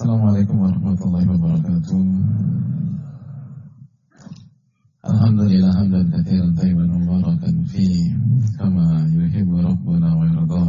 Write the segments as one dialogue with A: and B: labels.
A: Assalamualaikum warahmatullahi wabarakatuh. Alhamdulillah hamdan katsiran thayyiban mubarakan fi kama yuhibbu rabbuna wa yarda.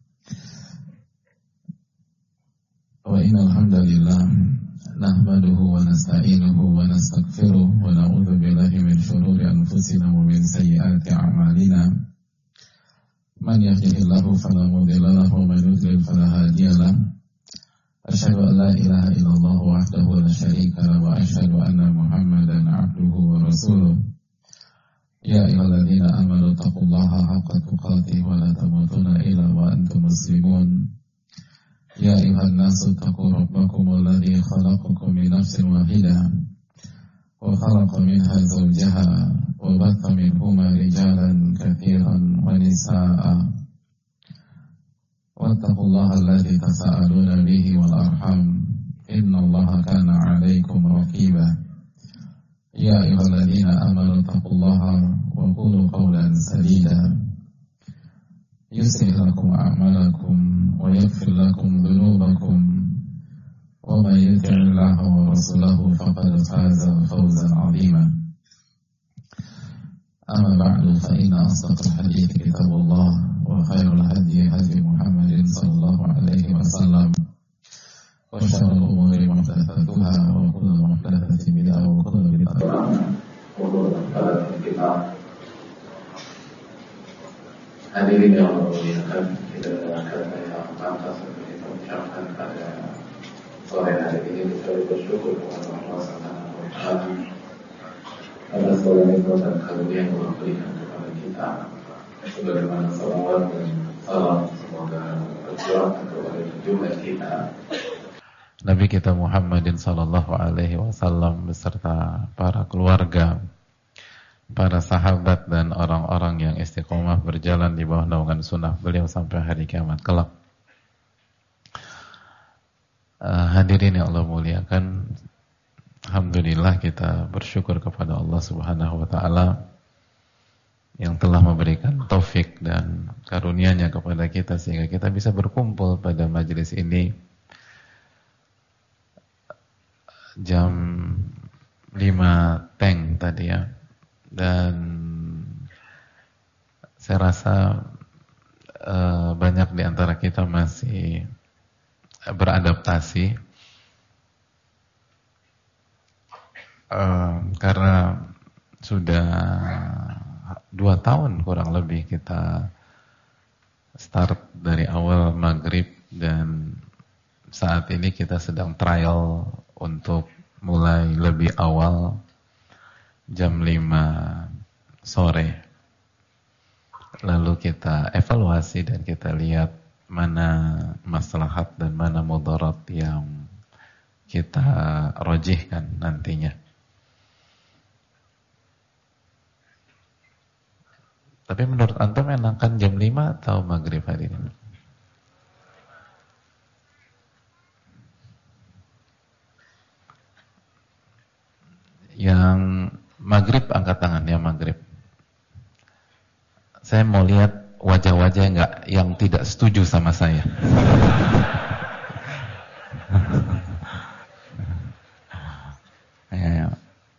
A: Wa innal hamdalillah nahmaduhu wa nasta'inuhu wa nastaghfiruh wa na'udzu billahi min shururi anfusina wa min sayyiati a'malina. Man yahdihillahu fala mudilla lahu wa man yudlil fala hadiya lahu. Asyhadu an la ilaha illallah wahdahu la syarika lahu wa asyhadu anna Muhammadan 'abduhu wa rasuluh. Ya ayyuhalladzina amanu taqullaha haqqa tuqatih wa la tamutunna illa wa antum muslimun. Ya ayyuhan nasu taqu rabbakumul ladzi khalaqakum min nafsin wahidah wa khalaqa minha zawjaha wa batha minhuma rijalan katsiran wa nisaa'a. واتقوا الله الذي تساءلون به والأرحام إن الله كان عليكم رقيبا يا أيها الذين آمنوا اتقوا الله وقولوا قولا سديدا يصلح لكم أعمالكم ويغفر لكم ذنوبكم ومن يطع الله ورسوله فقد فاز فوزا عظيما أما بعد فإن أصدق الحديث كتاب الله وخير الهدي هدي محمد صلى الله عليه وسلم وشر الأمور محدثاتها وكل محدثة بدعة وكل بدعة Hadirin yang muliakan, kita dengarkan yang pantas untuk kita ucapkan pada sore hari ini. Kita bersyukur kepada Allah Subhanahu wa Ta'ala atas segala nikmat dan karunia yang Allah berikan kepada kita. Sebagaimana salawat dan salam semoga tercurahkan kepada junjungan kita Nabi kita Muhammadin sallallahu alaihi wasallam beserta para keluarga, para sahabat dan orang-orang yang istiqomah berjalan di bawah naungan sunnah beliau sampai hari kiamat kelak. Hadirin yang Allah muliakan, alhamdulillah kita bersyukur kepada Allah Subhanahu wa taala yang telah memberikan taufik dan karunia-Nya kepada kita sehingga kita bisa berkumpul pada majelis ini jam 5 teng tadi ya. Dan saya rasa banyak di antara kita masih beradaptasi karena sudah 2 tahun kurang lebih kita start dari awal maghrib dan saat ini kita sedang trial untuk mulai lebih awal jam 5 sore. Lalu kita evaluasi dan kita lihat mana maslahat dan mana mudarat yang kita rojihkan nantinya. Tapi menurut antum enakan jam 5 atau maghrib hari ini? Yang maghrib angkat tangan, ya maghrib. Saya mau lihat wajah-wajah yang tidak setuju sama saya. Ya.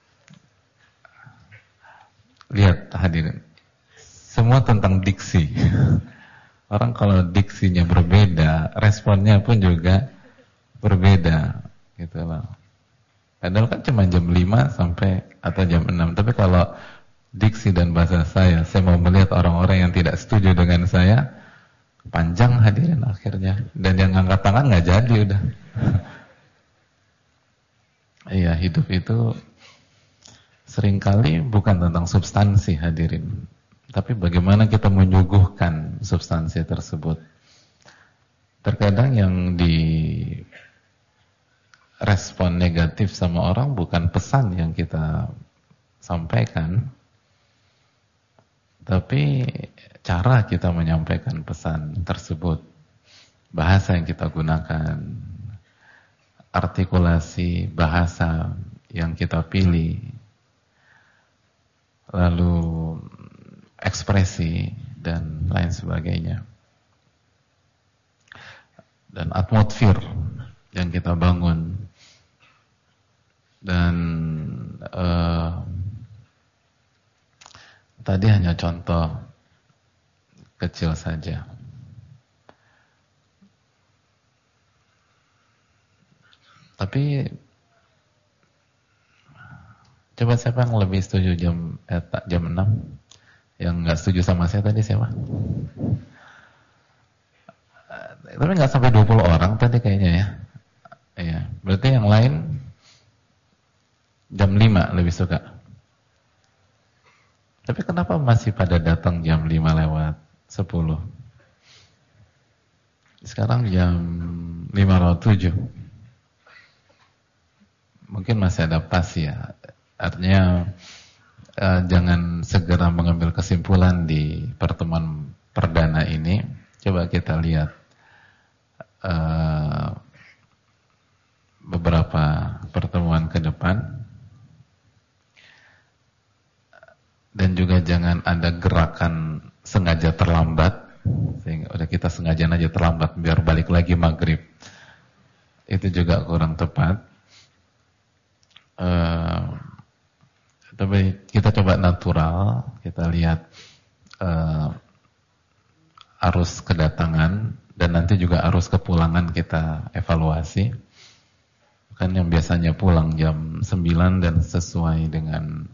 A: Lihat hadirin. Semua tentang diksi. Orang kalau diksinya berbeda, responnya pun juga berbeda, gitu loh. Padahal kan cuma jam 5 sampai atau jam 6. Tapi kalau diksi dan bahasa saya mau melihat orang-orang yang tidak setuju dengan saya, panjang hadirin akhirnya. Dan yang angkat tangan nggak jadi udah. Iya, hidup itu seringkali bukan tentang substansi hadirin, tapi bagaimana kita menyuguhkan substansi tersebut. Terkadang yang di respon negatif sama orang bukan pesan yang kita sampaikan, tapi cara kita menyampaikan pesan tersebut, bahasa yang kita gunakan, artikulasi bahasa yang kita pilih, lalu ekspresi dan lain sebagainya, dan atmosfer yang kita bangun Dan tadi hanya contoh kecil saja. Tapi coba siapa yang lebih setuju jam 6? Yang nggak setuju sama saya tadi siapa? Tapi nggak sampai 20 orang tadi kayaknya ya. Iya, berarti yang lain jam 5 lebih suka. Tapi kenapa masih pada datang jam 5 lewat 10? Sekarang jam 5:07. Mungkin masih adaptasi ya. Artinya jangan segera mengambil kesimpulan di pertemuan perdana ini. Coba kita lihat beberapa pertemuan ke depan. Dan juga jangan ada gerakan sengaja terlambat, sehingga udah kita sengaja aja terlambat biar balik lagi maghrib. Itu juga kurang tepat. Tapi kita coba natural, kita lihat arus kedatangan dan nanti juga arus kepulangan kita evaluasi. Kan yang biasanya pulang jam 9 dan sesuai dengan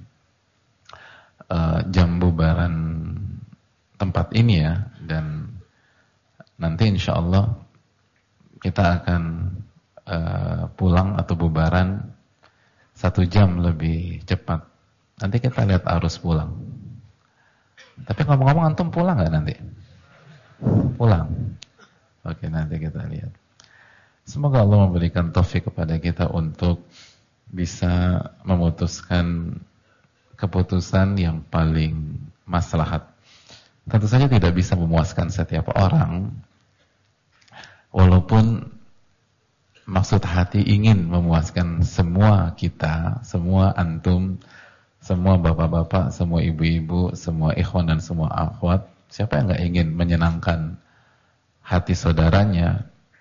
A: jam bubaran tempat ini ya, dan nanti insya Allah kita akan pulang atau bubaran 1 jam lebih cepat. Nanti kita lihat arus pulang. Tapi ngomong-ngomong antum pulang nggak nanti? Pulang. Oke, nanti kita lihat. Semoga Allah memberikan taufik kepada kita untuk bisa memutuskan keputusan yang paling maslahat. Tentu saja tidak bisa memuaskan setiap orang, walaupun maksud hati ingin memuaskan semua kita, semua antum, semua bapak-bapak, semua ibu-ibu, semua ikhwan dan semua akhwat. Siapa yang nggak ingin menyenangkan hati saudaranya?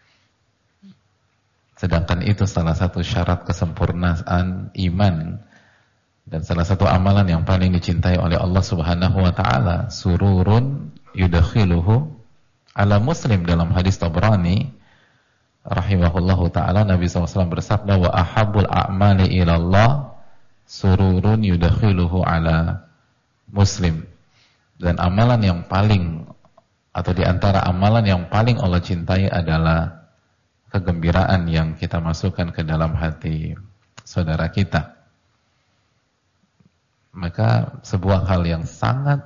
A: Sedangkan itu salah satu syarat kesempurnaan iman. Dan salah satu amalan yang paling dicintai oleh Allah Subhanahu wa taala, sururun yudakhiluhu ala muslim, dalam hadis Tabrani rahimahullahu taala, Nabi SAW bersabda, wa ahabbul a'mali ilallah sururun yudakhiluhu ala muslim. Dan amalan yang paling, atau di antara amalan yang paling Allah cintai adalah kegembiraan yang kita masukkan ke dalam hati saudara kita. Maka sebuah hal yang sangat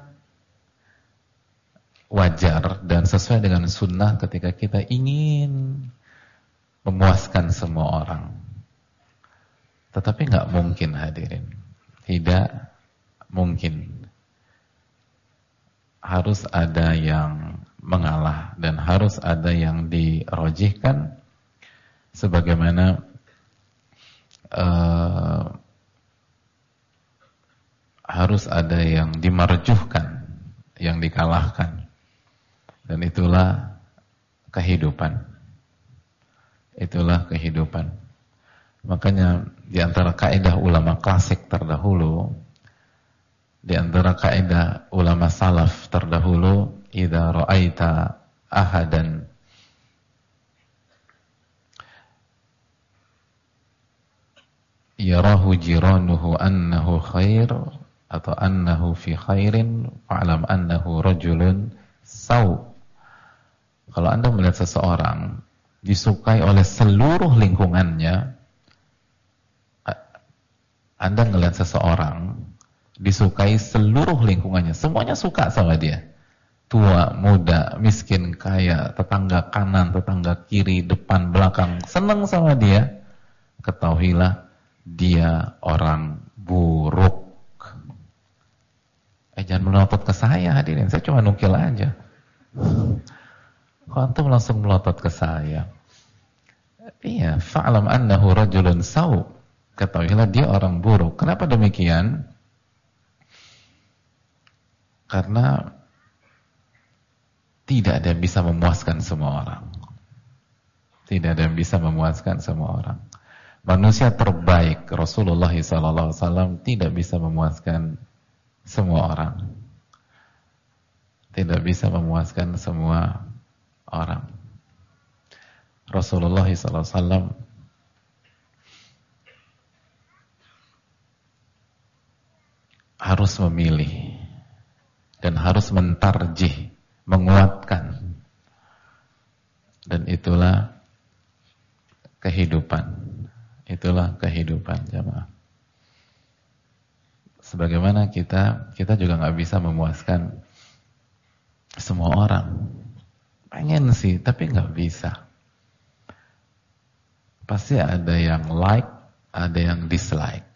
A: wajar dan sesuai dengan sunnah ketika kita ingin memuaskan semua orang. Tetapi nggak mungkin hadirin, tidak mungkin. Harus ada yang mengalah dan harus ada yang dirojihkan, sebagaimana harus ada yang dimarjuhkan, yang dikalahkan. Dan itulah kehidupan. Itulah kehidupan. Makanya di antara kaidah ulama klasik terdahulu, di antara kaidah ulama salaf terdahulu, idza ra'aita ahadan yarahu jiranuhu annahu khair atau annahu fi khairin fa'lam annahu rajulun saw. Kalau Anda melihat seseorang disukai oleh seluruh lingkungannya, Anda melihat seseorang disukai seluruh lingkungannya, semuanya suka sama dia, tua, muda, miskin, kaya, tetangga kanan, tetangga kiri, depan, belakang, senang sama dia, ketahuilah dia orang buruk. Jangan melotot ke saya hadirin, saya cuma nukil aja. Kok antum langsung melotot ke saya? Iya, fa'lam annahu rajulun saw. Ketahuilah dia orang buruk. Kenapa demikian? Karena tidak ada yang bisa memuaskan semua orang. Tidak ada yang bisa memuaskan semua orang.
B: Manusia terbaik Rasulullah SAW tidak bisa memuaskan semua orang. Tidak bisa memuaskan semua orang. Rasulullah SAW harus memilih dan harus mentarjih, menguatkan. Dan itulah kehidupan. Itulah kehidupan, jamaah. Sebagaimana kita juga nggak bisa memuaskan semua orang. Pengen sih, tapi nggak bisa. Pasti ada yang like, ada yang dislike.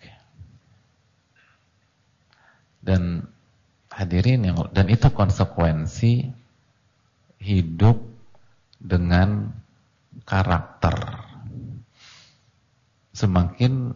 B: Dan hadirin dan itu konsekuensi hidup dengan karakter. Semakin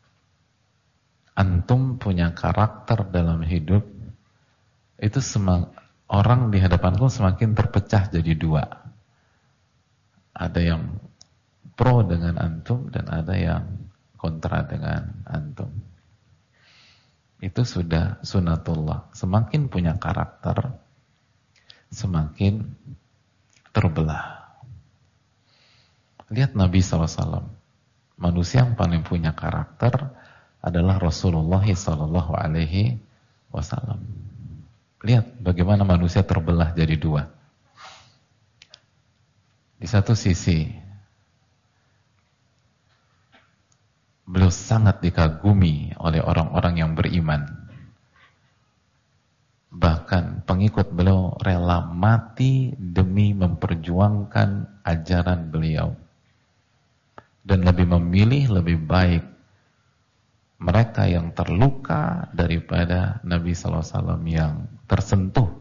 B: antum punya karakter dalam hidup, itu orang di hadapanku semakin terpecah jadi dua. Ada yang pro dengan antum dan ada yang kontra dengan antum. Itu sudah sunatullah. Semakin punya karakter, semakin terbelah. Lihat Nabi SAW. Manusia yang paling punya karakter adalah Rasulullah SAW. Lihat bagaimana manusia terbelah jadi dua. Di satu sisi, beliau sangat dikagumi oleh orang-orang yang beriman. Bahkan pengikut beliau rela mati demi memperjuangkan ajaran beliau. Dan lebih memilih, lebih baik mereka yang terluka daripada Nabi SAW yang tersentuh.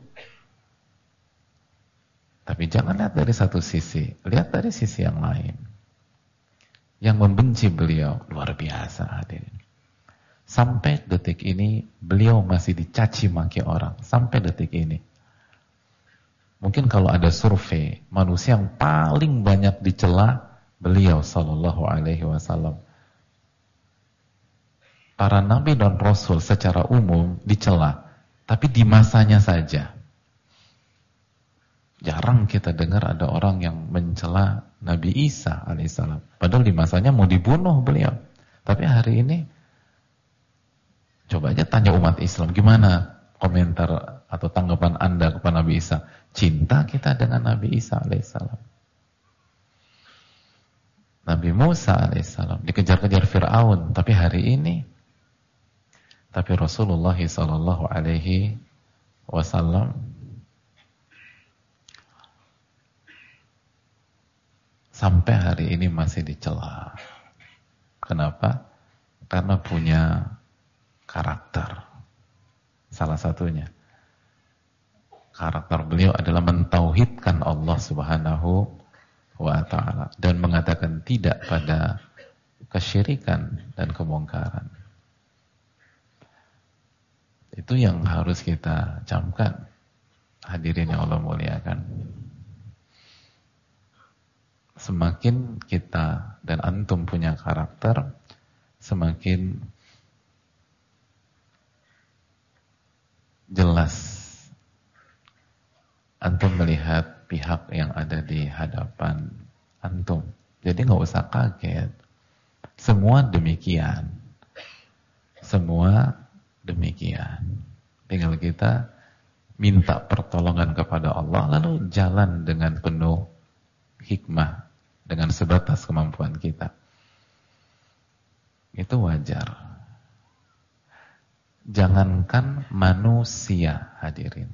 B: Tapi jangan lihat dari satu sisi, lihat dari sisi yang lain. Yang membenci beliau, luar biasa hadirin. Sampai detik ini, beliau masih dicaci maki orang. Sampai detik ini. Mungkin kalau ada survei, manusia yang paling banyak dicela, beliau sallallahu alaihi wasallam. Para nabi dan rasul secara umum dicela, tapi di masanya saja. Jarang kita dengar ada orang yang mencela Nabi Isa alaihissalam. Padahal di masanya mau dibunuh beliau. Tapi hari ini, coba aja tanya umat Islam, gimana komentar atau tanggapan Anda kepada Nabi Isa? Cinta kita dengan Nabi Isa alaihissalam. Nabi Musa alaihissalam dikejar-kejar Fir'aun, tapi hari ini, tapi Rasulullah sallallahu alaihi wasallam sampai hari ini masih dicela. Kenapa? Karena punya karakter. Salah satunya, karakter beliau adalah mentauhidkan Allah Subhanahu wa ta'ala dan mengatakan tidak pada kesyirikan dan kemungkaran. Itu yang harus kita camkan, hadirin yang Allah muliakan. Semakin kita dan antum punya karakter, semakin jelas antum melihat pihak yang ada di hadapan antum. Jadi nggak usah kaget. Semua demikian. Semua demikian. Tinggal kita minta pertolongan kepada Allah, lalu jalan dengan penuh hikmah, dengan sebatas kemampuan kita. Itu wajar. Jangankan manusia, hadirin.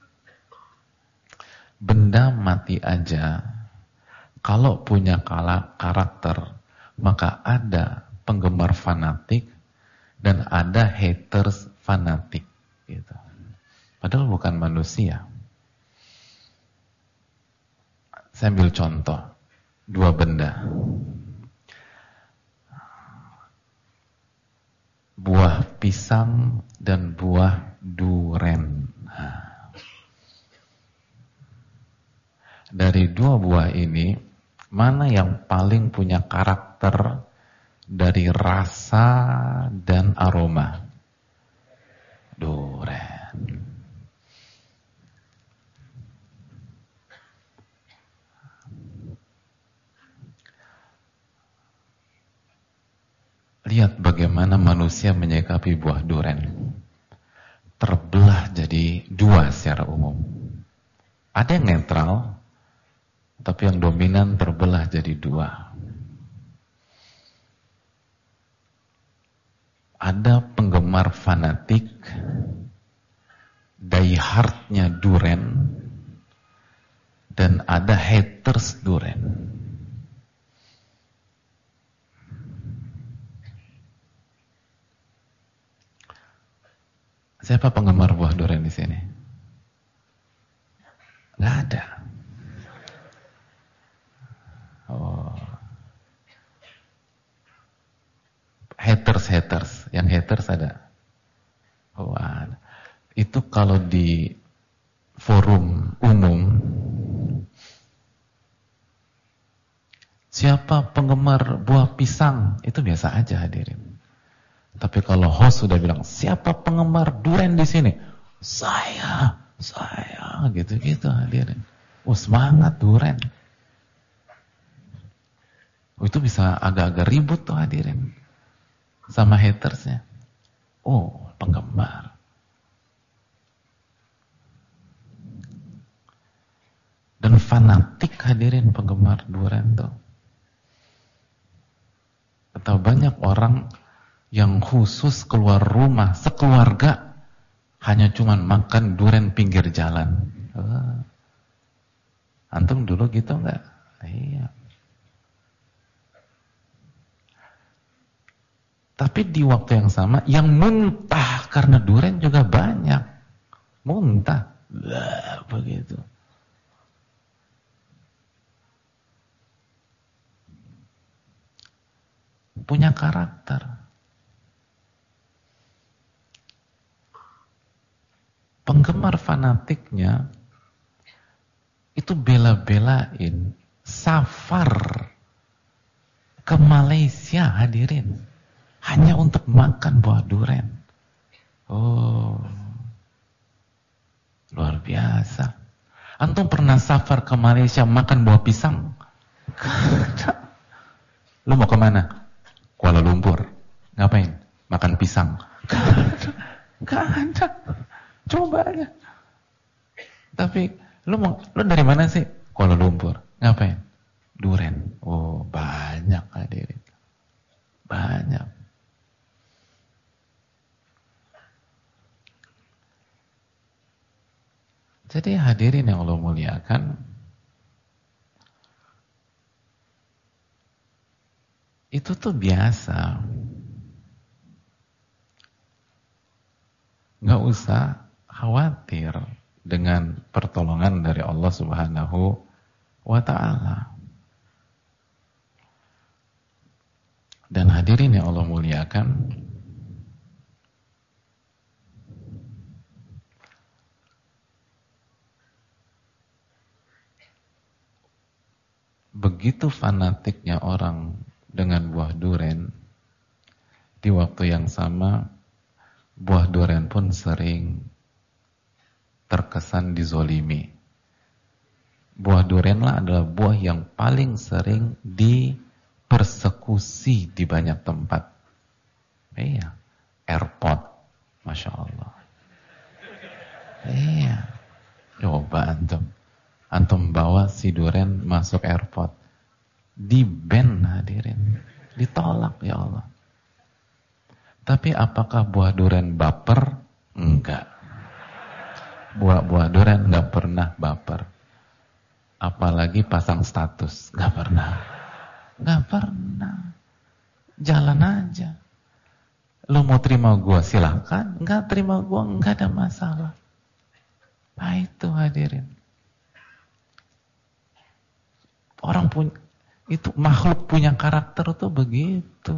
B: Benda mati aja, kalau punya karakter, maka ada penggemar fanatik dan ada haters fanatik. Gitu. Padahal bukan manusia. Saya ambil contoh, dua benda. Buah pisang dan buah duren. Dari dua buah ini, mana yang paling punya karakter dari rasa dan aroma? Duren. Lihat bagaimana manusia menyikapi buah duren. Terbelah jadi dua secara umum. Ada yang netral, tapi yang dominan terbelah jadi dua. Ada penggemar fanatik, die hardnya duren, dan ada haters duren. Siapa penggemar buah duren di sini? Nggak ada. Oh. Haters. Yang haters ada. Oh, ada. Itu kalau di forum umum, siapa penggemar buah pisang? Itu biasa aja hadirin. Tapi kalau host sudah bilang, siapa penggemar duren di sini? Saya, gitu-gitu hadirin. Oh, semangat duren. Oh, itu bisa agak-agak ribut tuh hadirin sama hatersnya. Oh, penggemar. Dan fanatik hadirin penggemar duren tuh. Atau banyak orang yang khusus keluar rumah sekeluarga hanya cuman makan duren pinggir jalan. Antum dulu gitu enggak? Iya. Tapi di waktu yang sama yang muntah karena duren juga banyak. Muntah. Begitu. Punya karakter. Penggemar fanatiknya itu bela-belain safar ke Malaysia hadirin hanya untuk makan buah duren. Oh, luar biasa. Antum pernah safar ke Malaysia makan buah pisang? Lu mau kemana? Kuala Lumpur. Ngapain? Makan pisang. Gak ada. Coba aja. Tapi lu dari mana sih? Kuala Lumpur. Ngapain? Duren. Oh, banyak hadirin. Banyak. Jadi hadirin yang Allah muliakan, itu tuh biasa. Nggak usah khawatir dengan pertolongan dari Allah Subhanahu wa ta'ala. Dan hadirin yang Allah muliakan, begitu fanatiknya orang dengan buah duren, di waktu yang sama buah duren pun sering terkesan dizolimi. Buah durenlah adalah buah yang paling sering dipersekusi di banyak tempat. Iya, airport, Masya Allah. Iya, coba antum bawa si duren masuk airport, di-ban hadirin, ditolak ya Allah. Tapi apakah buah duren baper? Enggak. Buah duren nggak pernah baper, apalagi pasang status, nggak pernah, jalan aja. Lo mau terima gua silakan, nggak terima gua nggak ada masalah. Nah itu hadirin, orang punya itu, makhluk punya karakter tuh begitu,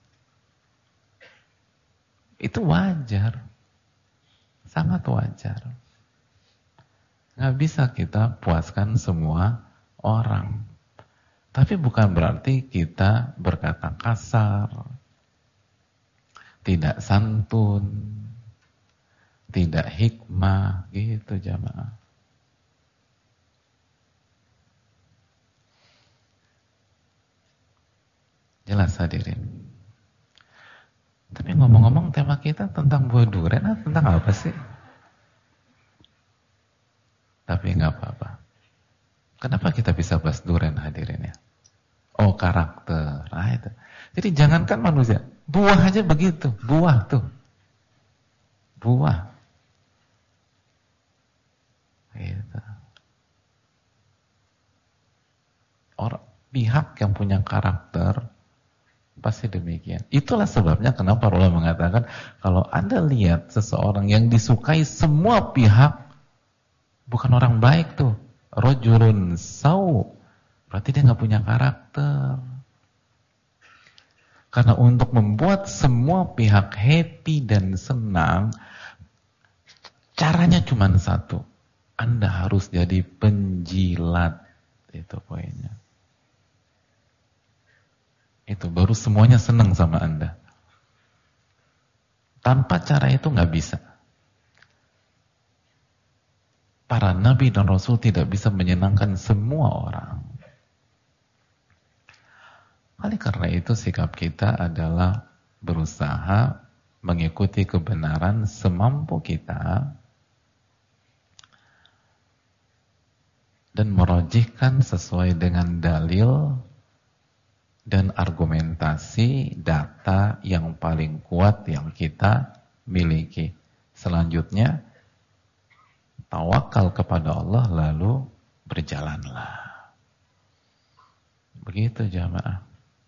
B: itu wajar, sangat wajar. Nggak bisa kita puaskan semua orang. Tapi bukan berarti kita berkata kasar, tidak santun, tidak hikmah, gitu jamaah. Jelas hadirin. Tapi ngomong-ngomong tema kita tentang buah durian, tentang apa sih? Tapi nggak apa-apa. Kenapa kita bisa bahas durian hadirin ya? Oh, karakter. Nah, itu. Jadi jangankan manusia, buah aja begitu, buah tuh. Buah. Gitu. Orang pihak yang punya karakter pasti demikian. Itulah sebabnya kenapa Allah mengatakan kalau Anda lihat seseorang yang disukai semua pihak, bukan orang baik tuh. Rajulun sau. Berarti dia nggak punya karakter. Karena untuk membuat semua pihak happy dan senang, caranya cuma satu. Anda harus jadi penjilat. Itu poinnya. Itu baru semuanya senang sama Anda. Tanpa cara itu nggak bisa. Para nabi dan rasul tidak bisa menyenangkan semua orang. Oleh karena itu sikap kita adalah berusaha mengikuti kebenaran semampu kita dan merojihkan sesuai dengan dalil dan argumentasi data yang paling kuat yang kita miliki. Selanjutnya tawakal kepada Allah lalu berjalanlah. Begitu jamaah.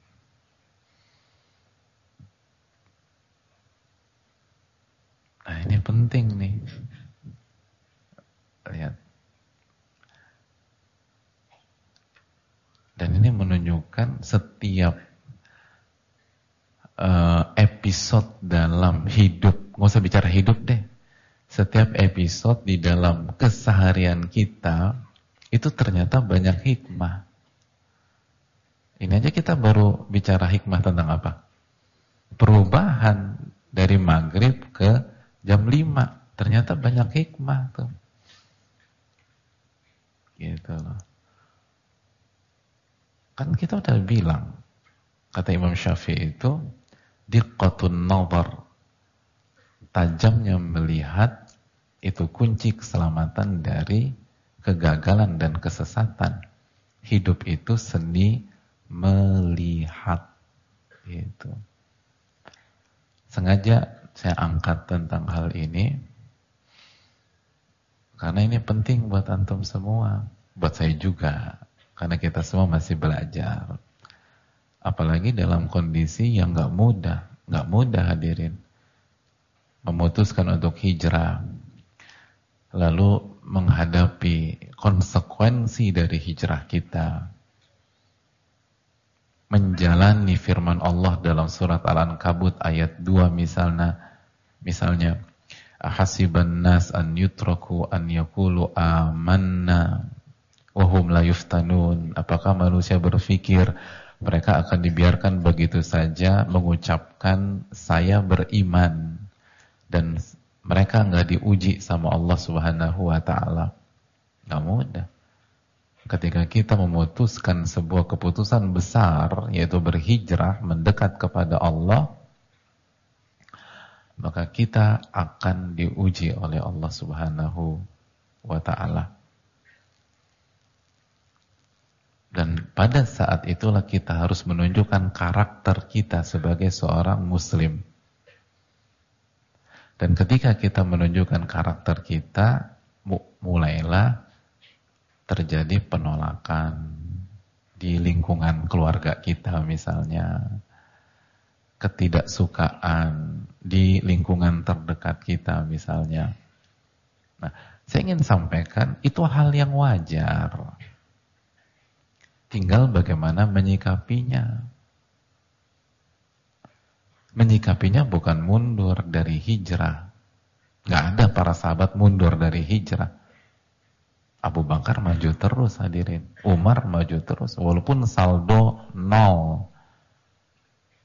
B: Nah ini penting nih. Lihat. Dan ini menunjukkan setiap episode dalam hidup, nggak usah bicara hidup deh. Setiap episode di dalam keseharian kita itu ternyata banyak hikmah. Ini aja kita baru bicara hikmah tentang apa? Perubahan dari maghrib ke jam 5. Ternyata banyak hikmah tuh. Gitu loh. Kan kita udah bilang, kata Imam Syafi'i itu, diqqatun nazar, tajamnya melihat, itu kunci keselamatan dari kegagalan dan kesesatan. Hidup itu seni melihat. Gitu. Sengaja saya angkat tentang hal ini, karena ini penting buat antum semua, buat saya juga. Karena kita semua masih belajar. Apalagi dalam kondisi yang gak mudah hadirin. Memutuskan untuk hijrah. Lalu menghadapi konsekuensi dari hijrah kita. Menjalani firman Allah dalam surat Al-Ankabut ayat 2 misalnya. Ahasiban nas an yutraku an yaqulu amanna wahum la yuftanun. Apakah manusia berpikir mereka akan dibiarkan begitu saja mengucapkan saya beriman dan mereka nggak diuji sama Allah Subhanahu wa taala? Nggak mudah. Ketika kita memutuskan sebuah keputusan besar, yaitu berhijrah mendekat kepada Allah, maka kita akan diuji oleh Allah Subhanahu wa taala. Dan pada saat itulah kita harus menunjukkan karakter kita sebagai seorang muslim. Dan ketika kita menunjukkan karakter kita, mulailah terjadi penolakan di lingkungan keluarga kita misalnya, ketidaksukaan di lingkungan terdekat kita misalnya. Nah, saya ingin sampaikan itu hal yang wajar. Tinggal bagaimana menyikapinya. Menyikapinya bukan mundur dari hijrah. Gak ada para sahabat mundur dari hijrah. Abu Bakar maju terus hadirin. Umar maju terus. Walaupun saldo 0.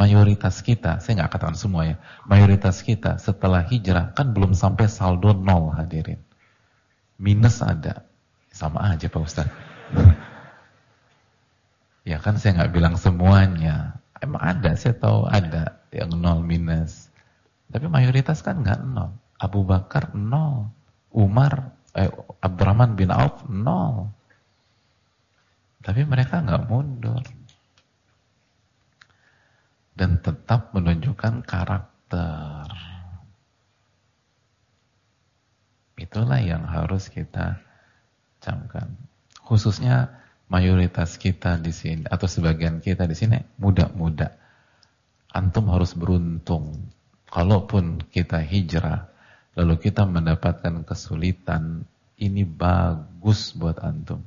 B: mayoritas kita, saya nggak katakan semua ya, mayoritas kita setelah hijrah kan belum sampai saldo 0 hadirin. Minus ada. Sama aja Pak Ustaz. Ya kan saya nggak bilang semuanya. Emang ada, saya tahu ada yang 0 minus. Tapi mayoritas kan nggak 0. Abu Bakar 0. Abdurrahman bin Auf 0. Tapi mereka nggak mundur. Dan tetap menunjukkan karakter. Itulah yang harus kita camkan. Khususnya mayoritas kita di sini atau sebagian kita di sini muda-muda. Antum harus beruntung. Kalaupun kita hijrah, lalu kita mendapatkan kesulitan, ini bagus buat antum.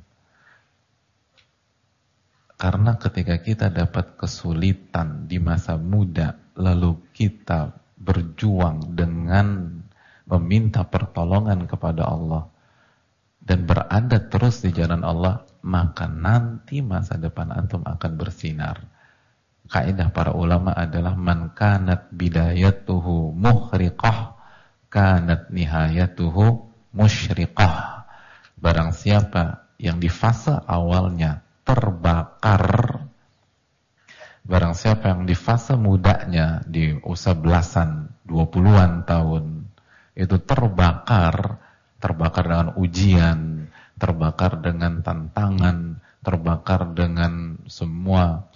B: Karena ketika kita dapat kesulitan di masa muda, lalu kita berjuang dengan meminta pertolongan kepada Allah dan berada terus di jalan Allah, maka nanti masa depan antum akan bersinar. Kaidah para ulama adalah man kanat bidayatuhu muhriqah kanat nihayatuhu musyriqah. Barang siapa yang di fase awalnya terbakar, barang siapa yang di fase mudanya, di usia belasan, 20-an tahun, itu terbakar dengan ujian, terbakar dengan tantangan, terbakar dengan semua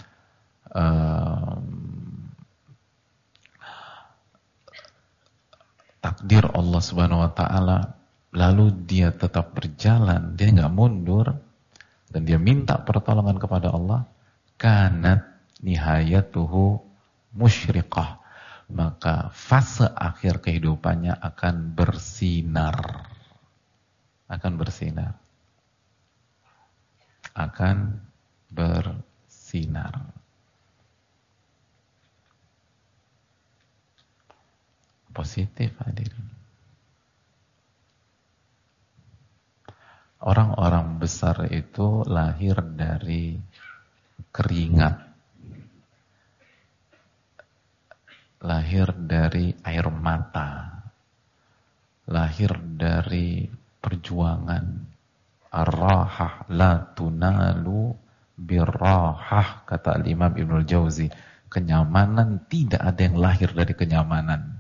B: takdir Allah Subhanahu wa taala, lalu dia tetap berjalan, dia nggak mundur dan dia minta pertolongan kepada Allah, kanat nihayatuhu musyriqah, maka fase akhir kehidupannya akan bersinar. Akan bersinar. Akan bersinar. Positif hadirin. Orang-orang besar itu lahir dari keringat, lahir dari air mata, lahir dari perjuangan. Ar-rahah la tunalu birrahah, kata Imam Ibnul Jauzi. Kenyamanan tidak ada yang lahir dari kenyamanan.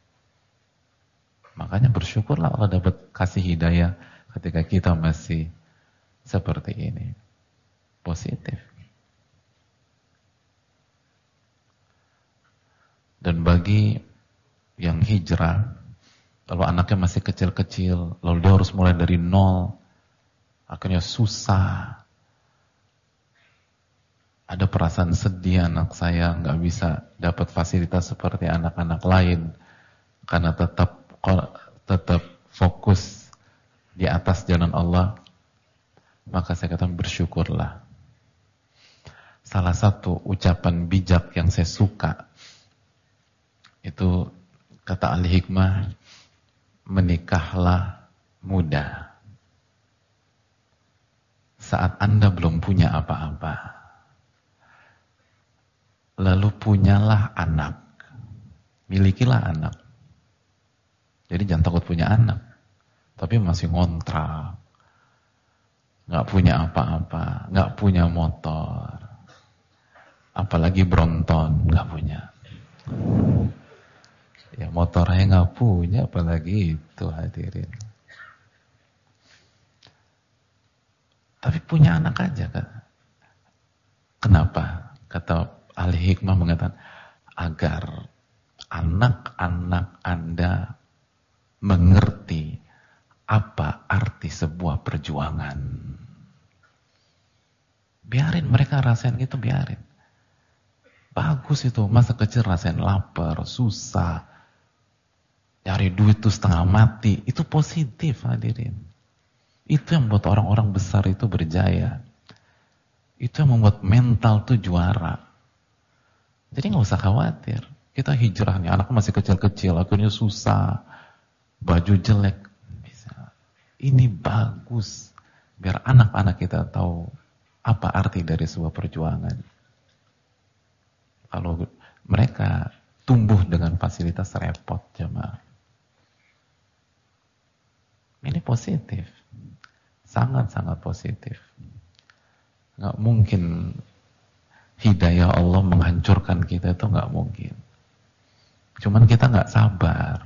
B: Makanya bersyukurlah Allah dapat kasih hidayah ketika kita masih seperti ini. Positif. Dan bagi yang hijrah, lalu anaknya masih kecil-kecil, lalu dia harus mulai dari nol, akhirnya susah. Ada perasaan sedih, anak saya nggak bisa dapat fasilitas seperti anak-anak lain, karena tetap fokus di atas jalan Allah. Maka saya katakan bersyukurlah. Salah satu ucapan bijak yang saya suka, itu kata Al-Hikmah, menikahlah muda saat Anda belum punya apa-apa. Lalu punyalah anak. Milikilah anak. Jadi jangan takut punya anak, tapi masih ngontrak, nggak punya apa-apa, nggak punya motor, apalagi Brompton, nggak punya. Ya motornya nggak punya, apalagi itu hadirin. Tapi punya anak aja kan? Kenapa? Kata ahli hikmah mengatakan agar anak-anak Anda mengerti apa arti sebuah perjuangan. Biarin mereka rasain itu, biarin. Bagus itu, masa kecil rasain lapar, susah, cari duit tuh setengah mati, itu positif hadirin. Itu yang membuat orang-orang besar itu berjaya. Itu yang membuat mental tuh juara. Jadi gak usah khawatir. Kita hijrah nih, anaknya masih kecil-kecil, akhirnya susah, baju jelek, bisa. Ini bagus, biar anak-anak kita tahu apa arti dari sebuah perjuangan. Kalau Mereka tumbuh dengan fasilitas repot, jemaah. Ini positif. Sangat-sangat positif. Nggak mungkin hidayah Allah menghancurkan kita, itu nggak mungkin. Cuman kita nggak sabar.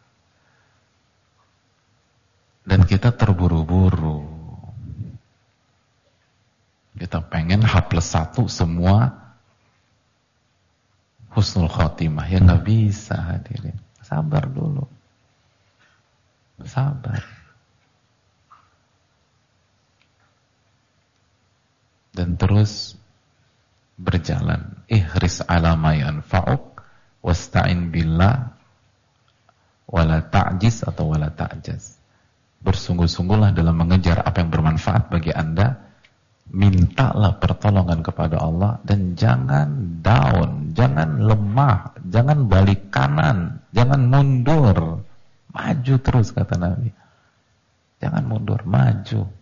B: Dan kita terburu-buru. Kita pengen H+1 semua husnul khotimah. Ya nggak bisa, hadirin. Sabar dulu. Sabar. Dan terus berjalan. Ihris ala ma yanfa'uk wasta'in billah wala ta'jiz atau wala ta'jaz. Bersungguh-sungguhlah dalam mengejar apa yang bermanfaat bagi Anda. Mintalah pertolongan kepada Allah dan jangan down, jangan lemah, jangan balik kanan, jangan mundur. Maju terus, kata Nabi. Jangan mundur, maju.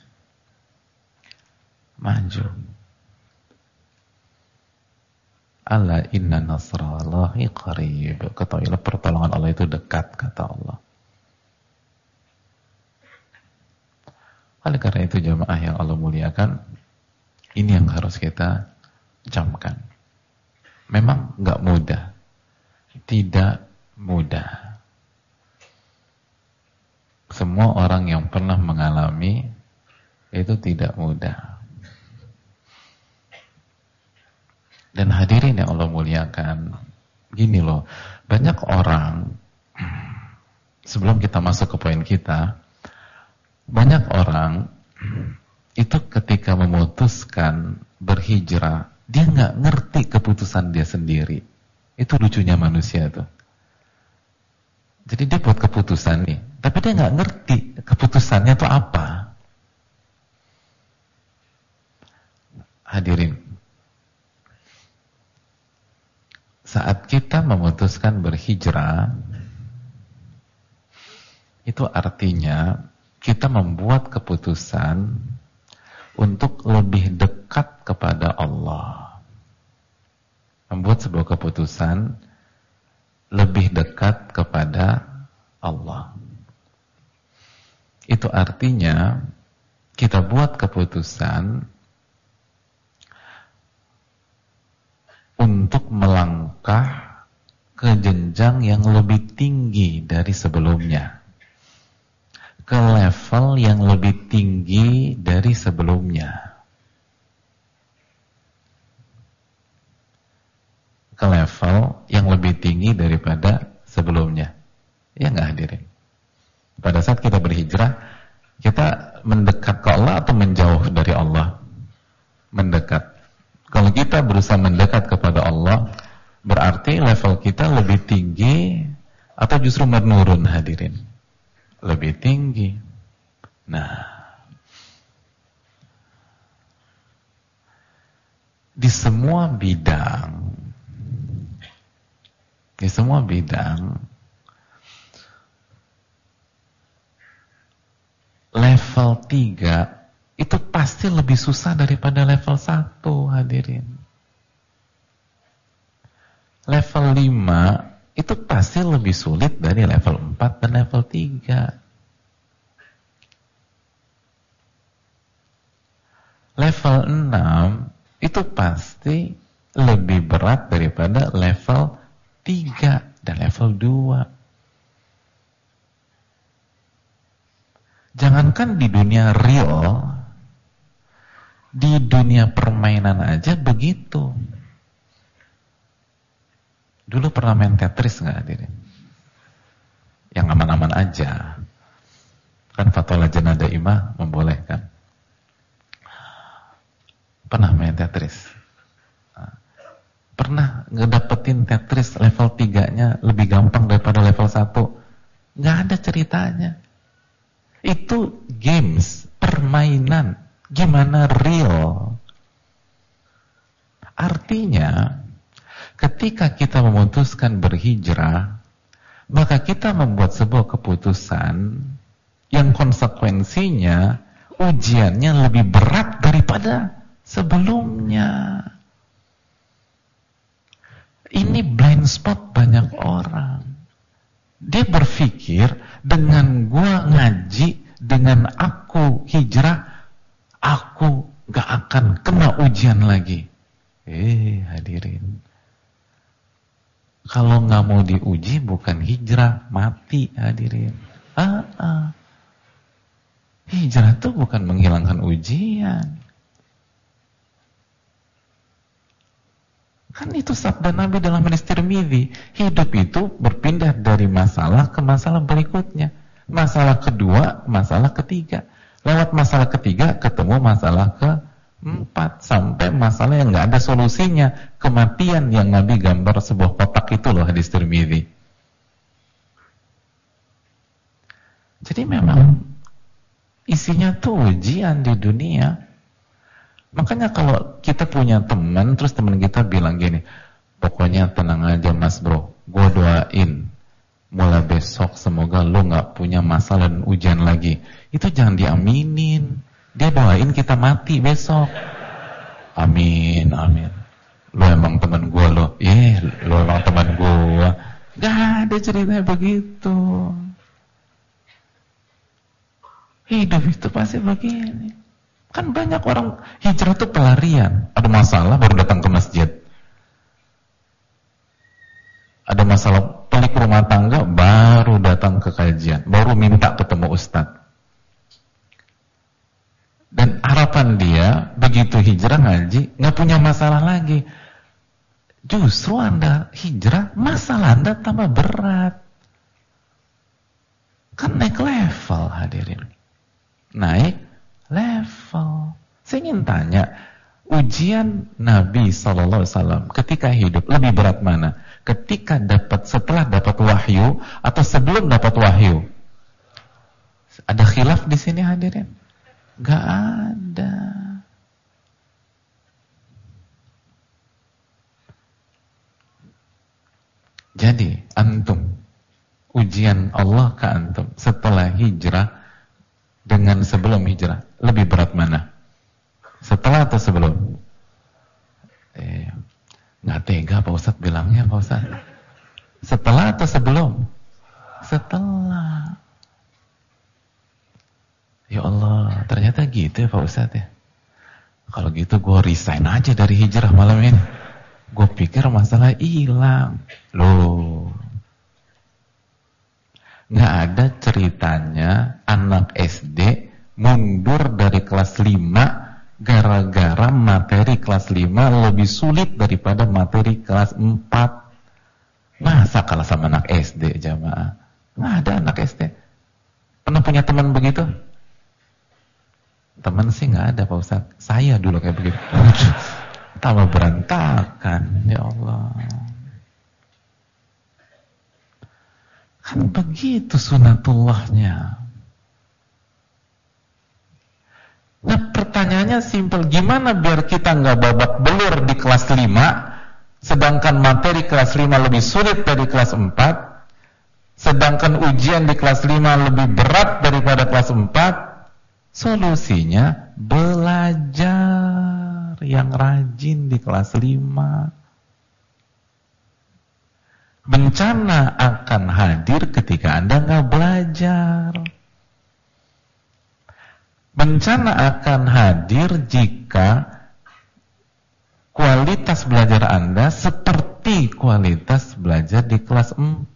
B: Maju. Ala inna nasrallahi qarib. Ketahuilah pertolongan Allah itu dekat, kata Allah. Oleh karena itu jemaah yang Allah muliakan, ini yang harus kita camkan. Memang nggak mudah, tidak mudah. Semua orang yang pernah mengalami itu tidak mudah. Dan hadirin yang Allah muliakan, gini loh, banyak orang, sebelum kita masuk ke poin kita, banyak orang itu ketika memutuskan berhijrah, dia nggak ngerti keputusan dia sendiri. Itu lucunya manusia tuh. Jadi dia buat keputusan nih, tapi dia nggak ngerti keputusannya itu apa. Hadirin, saat kita memutuskan berhijrah, itu artinya kita membuat keputusan untuk lebih dekat kepada Allah. Membuat sebuah keputusan lebih dekat kepada Allah. Itu artinya kita buat keputusan untuk melangkah ke jenjang yang lebih tinggi dari sebelumnya, ke level yang lebih tinggi dari sebelumnya, ke level yang lebih tinggi daripada sebelumnya. Ya nggak hadirin? Pada saat kita berhijrah, kita mendekat ke Allah atau menjauh dari Allah? Mendekat. Kalau kita berusaha mendekat kepada Allah, berarti level kita lebih tinggi atau justru menurun, hadirin? Lebih tinggi. Nah, di semua bidang, level 3 itu pasti lebih susah daripada level 1, hadirin. Level 5 itu pasti lebih sulit dari level 4 dan level 3. Level 6 itu pasti lebih berat daripada level 3 dan level 2. Jangankan di dunia real, di dunia permainan aja begitu. Dulu pernah main Tetris nggak, hadirin? Yang aman-aman aja. Kan Fatwa Lajnah Daimah membolehkan. Pernah main Tetris? Pernah ngedapetin Tetris level 3-nya lebih gampang daripada level 1? Nggak ada ceritanya. Itu games, permainan. Gimana real? Artinya, ketika kita memutuskan berhijrah, maka kita membuat sebuah keputusan yang konsekuensinya ujiannya lebih berat daripada sebelumnya. Ini blind blind spot banyak orang. Dia berpikir dengan gua ngaji, dengan aku hijrah, aku gak akan kena ujian lagi. Hadirin, kalau gak mau diuji bukan hijrah, mati hadirin. Hijrah itu bukan menghilangkan ujian. Kan itu sabda Nabi dalam hadis Tirmidzi, hidup itu berpindah dari masalah ke masalah berikutnya. Masalah kedua, masalah ketiga. Lewat masalah ketiga ketemu masalah keempat, sampai masalah yang nggak ada solusinya, kematian yang Nabi gambar sebuah kotak itu loh, hadis Tirmidzi. Jadi memang isinya tuh ujian di dunia. Makanya kalau kita punya teman, terus teman kita bilang gini, pokoknya tenang aja mas bro, gue doain mulai besok semoga lu gak punya masalah dan ujian lagi. Itu jangan diaminin. Dia doain kita mati besok. Amin, amin. Lu emang teman gue lo. Lu emang teman gue. Gak ada ceritanya begitu. Hidup itu pasti begini. Kan banyak orang hijrah itu pelarian. Ada masalah baru datang ke masjid. Ada masalah pelik rumah tangga baru datang ke kajian, baru minta ketemu ustadz. Dan harapan dia begitu hijrah ngaji nggak punya masalah lagi. Justru Anda hijrah, masalah Anda tambah berat. Kan naik level hadirin. Naik level. Saya ingin tanya, ujian Nabi SAW ketika hidup lebih berat mana? Ketika setelah dapat wahyu atau sebelum dapat wahyu? Ada khilaf di sini hadirin? Gak ada. Jadi antum, ujian Allah ke antum setelah hijrah dengan sebelum hijrah, lebih berat mana? Setelah atau sebelum? Nggak tega Pak Ustadz bilangnya Pak Ustadz. Setelah atau sebelum? Setelah. Ya Allah, ternyata gitu ya Pak Ustadz ya. Kalau gitu gue resign aja dari hijrah malam ini. Gue pikir masalah hilang. Loh, nggak ada ceritanya anak SD mundur dari kelas 5 gara-gara materi kelas 5 lebih sulit daripada materi kelas 4. Masa kalah sama anak SD jamaah? Nggak ada anak SD. Pernah punya teman begitu? Teman sih nggak ada Pak Ustaz. Saya dulu kayak begitu. Tambah berantakan. Ya Allah. Kan begitu sunatullahnya. Nah pertanyaannya simpel, gimana biar kita nggak babak belur di kelas 5, sedangkan materi kelas 5 lebih sulit dari kelas 4, sedangkan ujian di kelas 5 lebih berat daripada kelas 4. Solusinya belajar yang rajin di kelas 5. Bencana akan hadir ketika Anda nggak belajar. Bencana akan hadir jika kualitas belajar Anda seperti kualitas belajar di kelas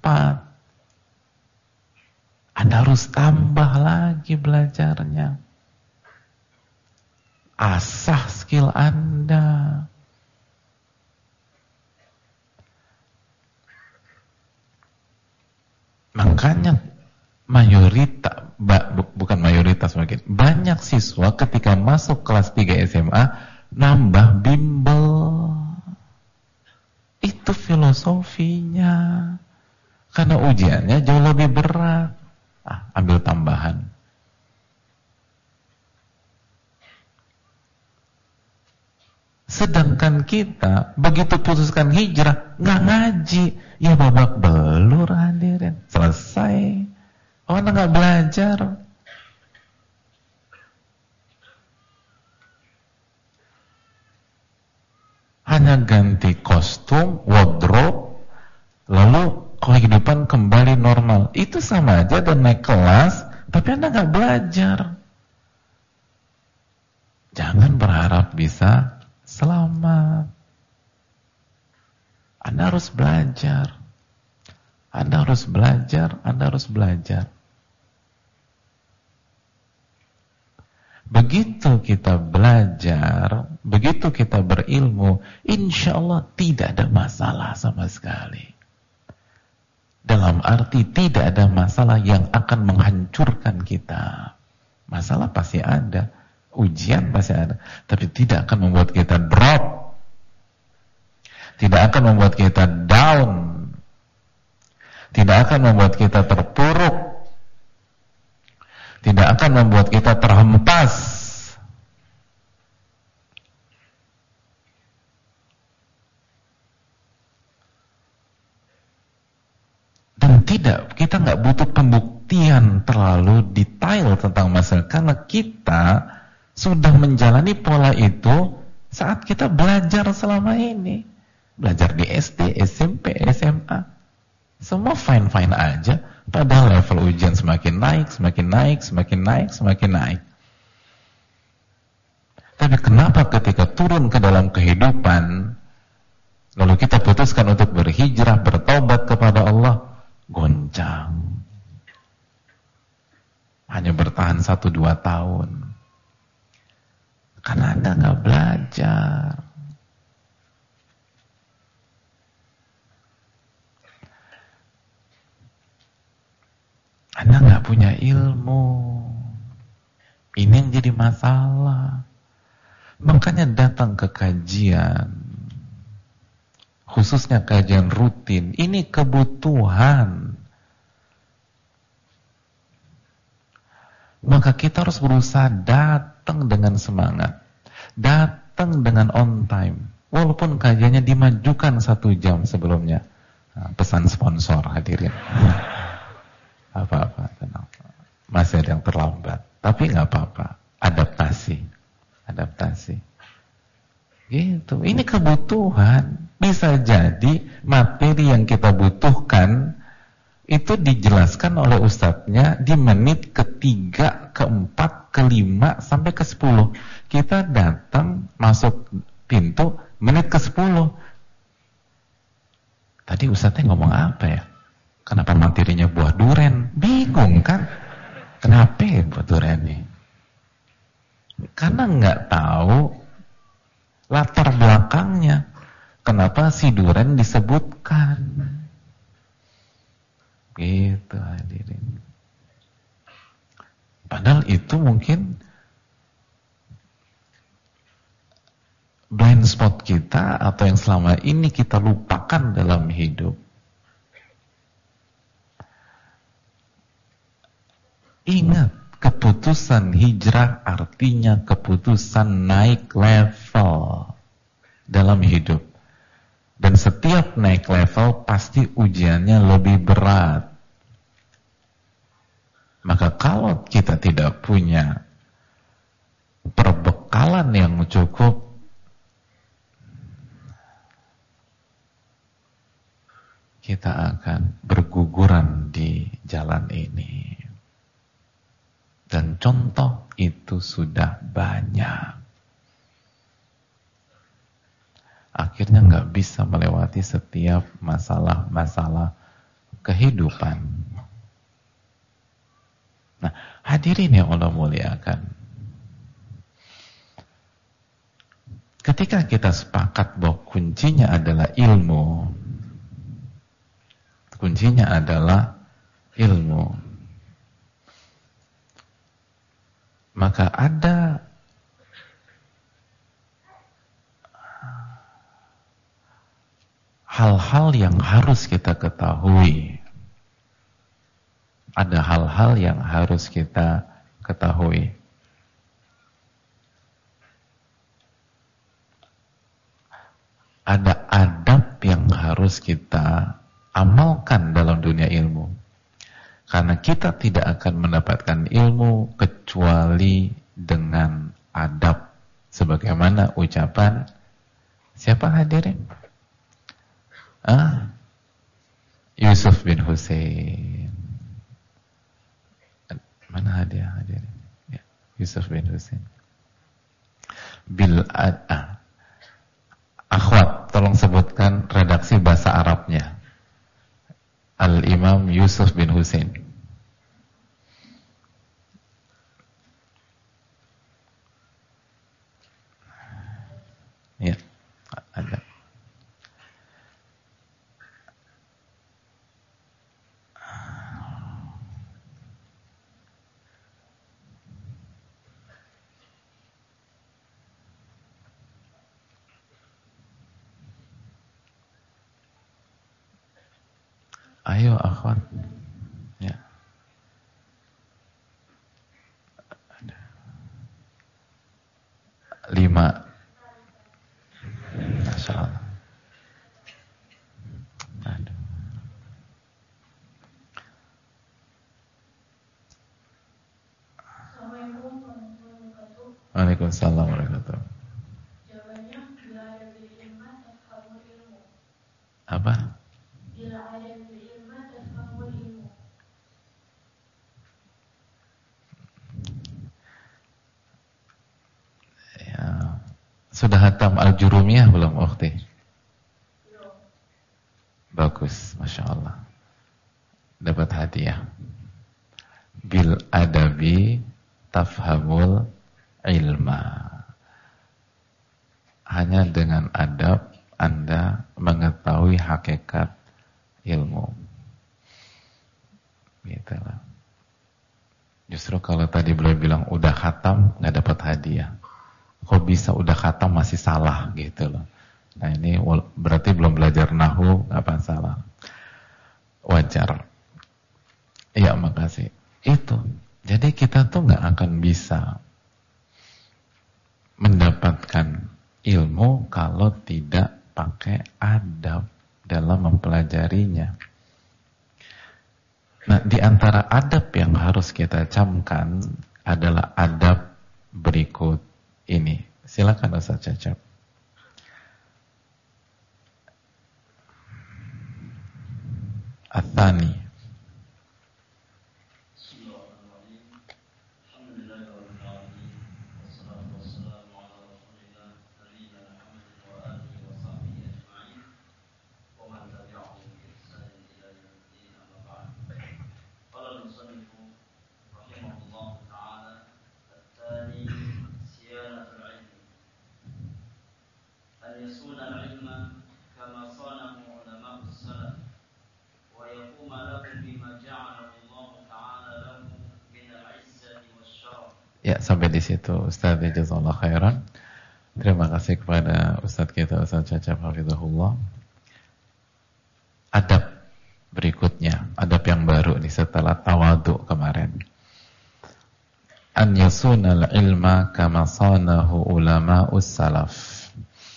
B: 4. Anda harus tambah lagi belajarnya. Asah skill Anda. Makanya bukan mayoritas mungkin, banyak siswa ketika masuk kelas 3 SMA nambah bimbel. Itu filosofinya. Karena ujiannya jauh lebih berat. Ambil tambahan. Sedangkan kita begitu putuskan hijrah nggak ngaji, ya babak belur hadirin. Selesai. Anda nggak belajar. Hanya ganti kostum, wardrobe, lalu kehidupan kembali normal. Itu sama aja dan naik kelas, tapi Anda nggak belajar. Jangan berharap bisa selamat. Anda harus belajar. Anda harus belajar, Anda harus belajar. Begitu kita belajar, begitu kita berilmu, insya Allah tidak ada masalah sama sekali. Dalam arti tidak ada masalah yang akan menghancurkan kita. Masalah pasti ada, ujian pasti ada, tapi tidak akan membuat kita drop, tidak akan membuat kita down, tidak akan membuat kita terpuruk, tidak akan membuat kita terhempas. Dan tidak, kita nggak butuh pembuktian terlalu detail tentang masalah, karena kita sudah menjalani pola itu saat kita belajar selama ini. Belajar di SD, SMP, SMA. Semua fine-fine aja, padahal level ujian semakin naik, semakin naik, semakin naik, semakin naik. Tapi kenapa ketika turun ke dalam kehidupan, lalu kita putuskan untuk berhijrah, bertobat kepada Allah, goncang. Hanya bertahan 1-2 tahun. Karena Anda nggak belajar. Anda nggak punya ilmu. Ini yang jadi masalah. Makanya datang ke kajian, khususnya kajian rutin, ini kebutuhan. Maka kita harus berusaha datang dengan semangat, datang dengan on time, walaupun kajiannya dimajukan 1 jam sebelumnya. Nah, pesan sponsor hadirin. Apa-apa, tenang. Masih ada yang terlambat, tapi nggak apa-apa. Adaptasi. Gitu. Ini kebutuhan. Bisa jadi materi yang kita butuhkan itu dijelaskan oleh ustadznya di menit ke-3, ke-4, ke-5 sampai ke-10. Kita datang masuk pintu menit ke-10. Tadi ustadznya ngomong apa ya? Kenapa materinya buah duren? Bingung kan? Kenapa buah duren nih? Karena nggak tahu latar belakangnya. Kenapa si duren disebutkan? Gitu hadirin. Padahal itu mungkin blind spot kita atau yang selama ini kita lupakan dalam hidup. Ingat, keputusan hijrah artinya keputusan naik level dalam hidup. Dan setiap naik level pasti ujiannya lebih berat. Maka kalau kita tidak punya perbekalan yang cukup, kita akan berguguran di jalan ini. Dan contoh itu sudah banyak. Akhirnya nggak bisa melewati setiap masalah-masalah kehidupan. Nah, hadirin yang Allah muliakan. Ketika kita sepakat bahwa kuncinya adalah ilmu, maka ada hal-hal yang harus kita ketahui. Ada hal-hal yang harus kita ketahui. Ada adab yang harus kita amalkan dalam dunia ilmu. Karena kita tidak akan mendapatkan ilmu kecuali dengan adab. Sebagaimana ucapan siapa hadirin? Husain. Mana hadiah? Ya, Yusuf bin Husain. Akhwat, tolong sebutkan redaksi bahasa Arabnya. Al-Imam Yusuf bin Husain. Ya, ada. Ayo akhwat. Ya. 5. Masya Allah. Aduh. Waalaikumsalam warahmatullahi wabarakatuh.
C: Jawabannya, bila ada ilmu tafhamul ilmu.
B: Apa?
C: Bila ada ilmu tafhamul ilmu.
B: Ya. Sudah hatam Al-Jurumiyah belum, Ukhti?
C: Belum.
B: Bagus, Masya Allah. Dapat hadiah. Bil adabi tafhamul ilma. Hanya dengan adab Anda mengetahui hakikat ilmu. Gitu lah. Justru kalau tadi beliau bilang udah khatam nggak dapat hadiah. Kok bisa udah khatam masih salah gitu loh. Nah ini berarti belum belajar nahwu, nggak masalah. Wajar. Iya, makasih. Itu. Jadi kita tuh nggak akan bisa mendapatkan ilmu kalau tidak pakai adab dalam mempelajarinya. Nah, di antara adab yang harus kita camkan adalah adab berikut ini. Silakan Ustaz Cecep. Athani. Ya, sampai di situ Ustaz, jazakallahu khairan. Terima kasih kepada Ustaz kita Ustaz Cecep hafizahullah. Adab berikutnya, adab yang baru nih setelah tawadhu kemarin. An yasunal ilma kama sanahu ulama'us salaf.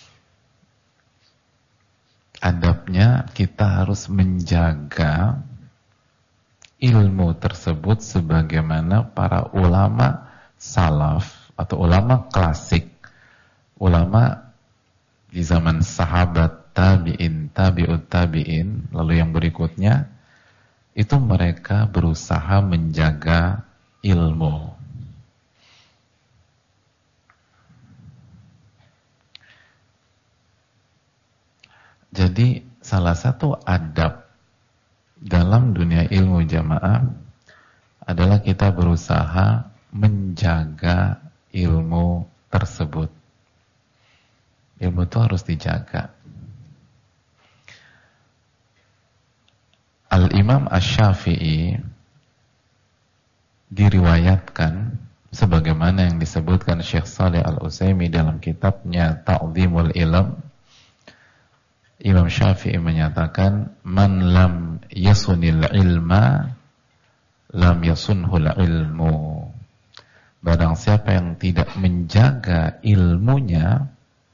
B: Adabnya kita harus menjaga ilmu tersebut sebagaimana para ulama salaf atau ulama klasik, ulama di zaman sahabat, tabi'in, tabi'ut tabi'in, lalu yang berikutnya itu mereka berusaha menjaga ilmu. Jadi salah satu adab dalam dunia ilmu jamaah adalah kita berusaha menjaga ilmu tersebut. Ilmu itu harus dijaga. Al-Imam Asy-Syafi'i diriwayatkan sebagaimana yang disebutkan Syekh Shalih Al-Utsaimin dalam kitabnya Ta'dhimul Ilm. Imam Syafi'i menyatakan, man lam yasunil ilma lam yasunhul ilmu. Barang siapa yang tidak menjaga ilmunya,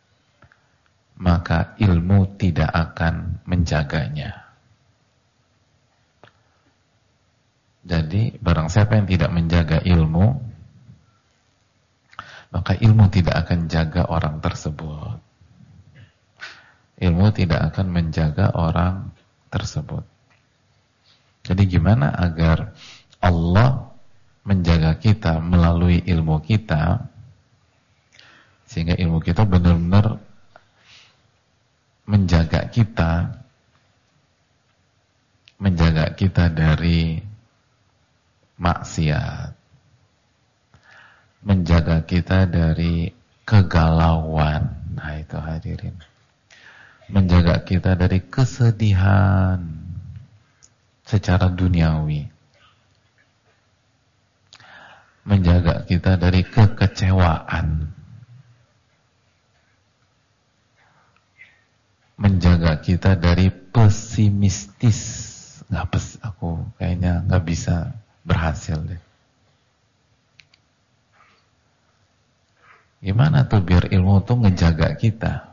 B: maka ilmu tidak akan menjaganya. Jadi barang siapa yang tidak menjaga ilmu, maka ilmu tidak akan jaga orang tersebut. Ilmu tidak akan menjaga orang tersebut. Jadi gimana agar Allah menjaga kita melalui ilmu kita, sehingga ilmu kita benar-benar menjaga kita dari maksiat, menjaga kita dari kegalauan. Nah itu hadirin, menjaga kita dari kesedihan secara duniawi, menjaga kita dari kekecewaan, menjaga kita dari pesimistis. Aku kayaknya nggak bisa berhasil deh. Gimana tuh biar ilmu tuh ngejaga kita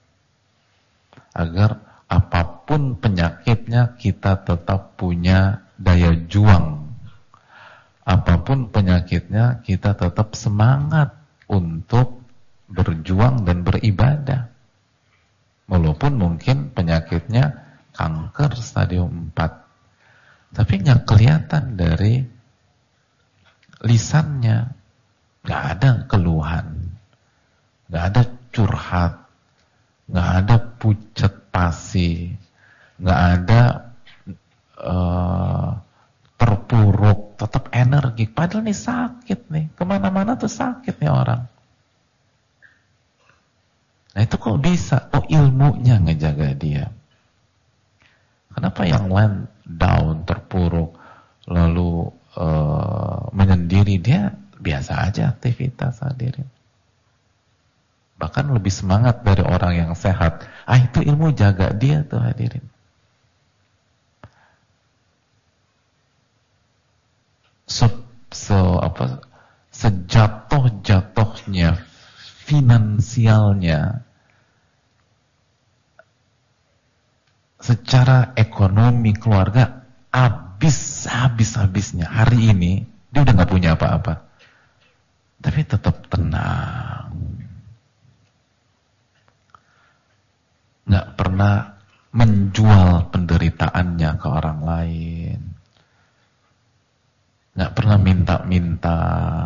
B: agar apapun penyakitnya kita tetap punya daya juang, apapun penyakitnya kita tetap semangat untuk berjuang dan beribadah, walaupun mungkin penyakitnya kanker stadium 4, tapi nggak kelihatan dari lisannya, nggak ada keluhan, nggak ada curhat, nggak ada pucat pasi, nggak ada terpuruk, tetap energi. Padahal nih sakit nih, kemana-mana tuh sakit nih orang. Nah itu kok bisa? Oh ilmunya ngejaga dia. Kenapa yang lain down, terpuruk, lalu menyendiri, dia biasa aja aktivitas hadirin. Bahkan lebih semangat dari orang yang sehat. Itu ilmu jaga dia tuh hadirin. Sejatuh-jatuhnya finansialnya, secara ekonomi keluarga habis-habisnya. Hari ini dia udah gak punya apa-apa, tapi tetap tenang, gak pernah menjual penderitaannya ke orang lain, gak pernah minta-minta,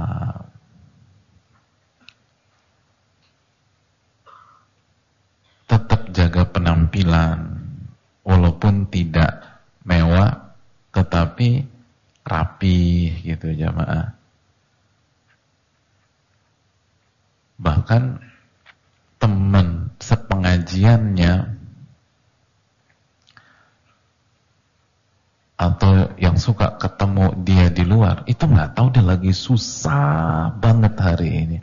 B: tetap jaga penampilan walaupun tidak mewah tetapi rapi gitu jamaah. Bahkan teman sepengajiannya atau yang suka ketemu dia di luar itu nggak tahu dia lagi susah banget hari ini,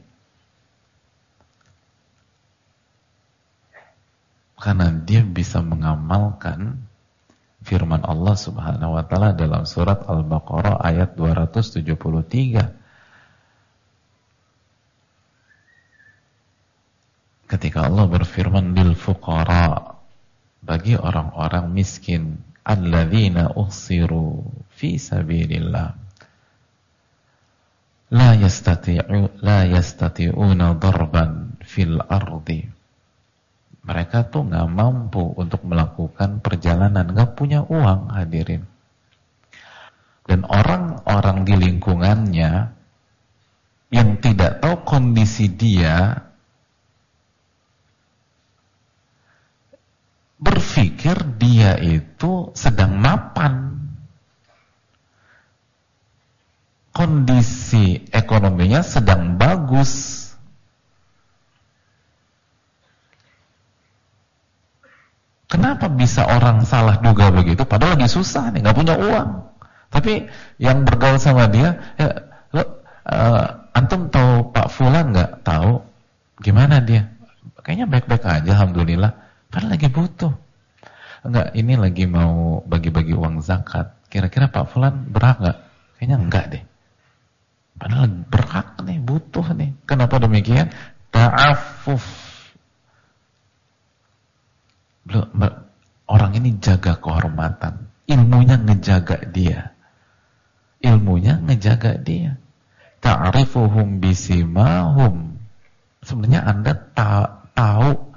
B: karena dia bisa mengamalkan firman Allah Subhanahu wa taala dalam surat Al-Baqarah ayat 273. Ketika Allah berfirman lil fuqara, bagi orang-orang miskin, alladzina uhsiru fi sabilillah la yastati'una darban fil ardi. Mereka tuh gak mampu untuk melakukan perjalanan, gak punya uang hadirin. Dan orang-orang di lingkungannya yang tidak tahu kondisi dia berpikir dia itu sedang mapan. Kondisi ekonominya sedang bagus. Kenapa bisa orang salah duga begitu? Padahal lagi susah nih, nggak punya uang. Tapi yang bergaul sama dia, antum tahu Pak Fulan nggak? Tahu. Gimana dia? Kayaknya baik-baik aja, alhamdulillah. Padahal lagi butuh. Enggak, ini lagi mau bagi-bagi uang zakat. Kira-kira Pak Fulan berhak nggak? Kayaknya enggak deh. Padahal berhak nih, butuh nih. Kenapa demikian? Ta'affuf. Orang ini jaga kehormatan, ilmunya ngejaga dia, ta'rifuhum bisimahum. Sebenarnya Anda tahu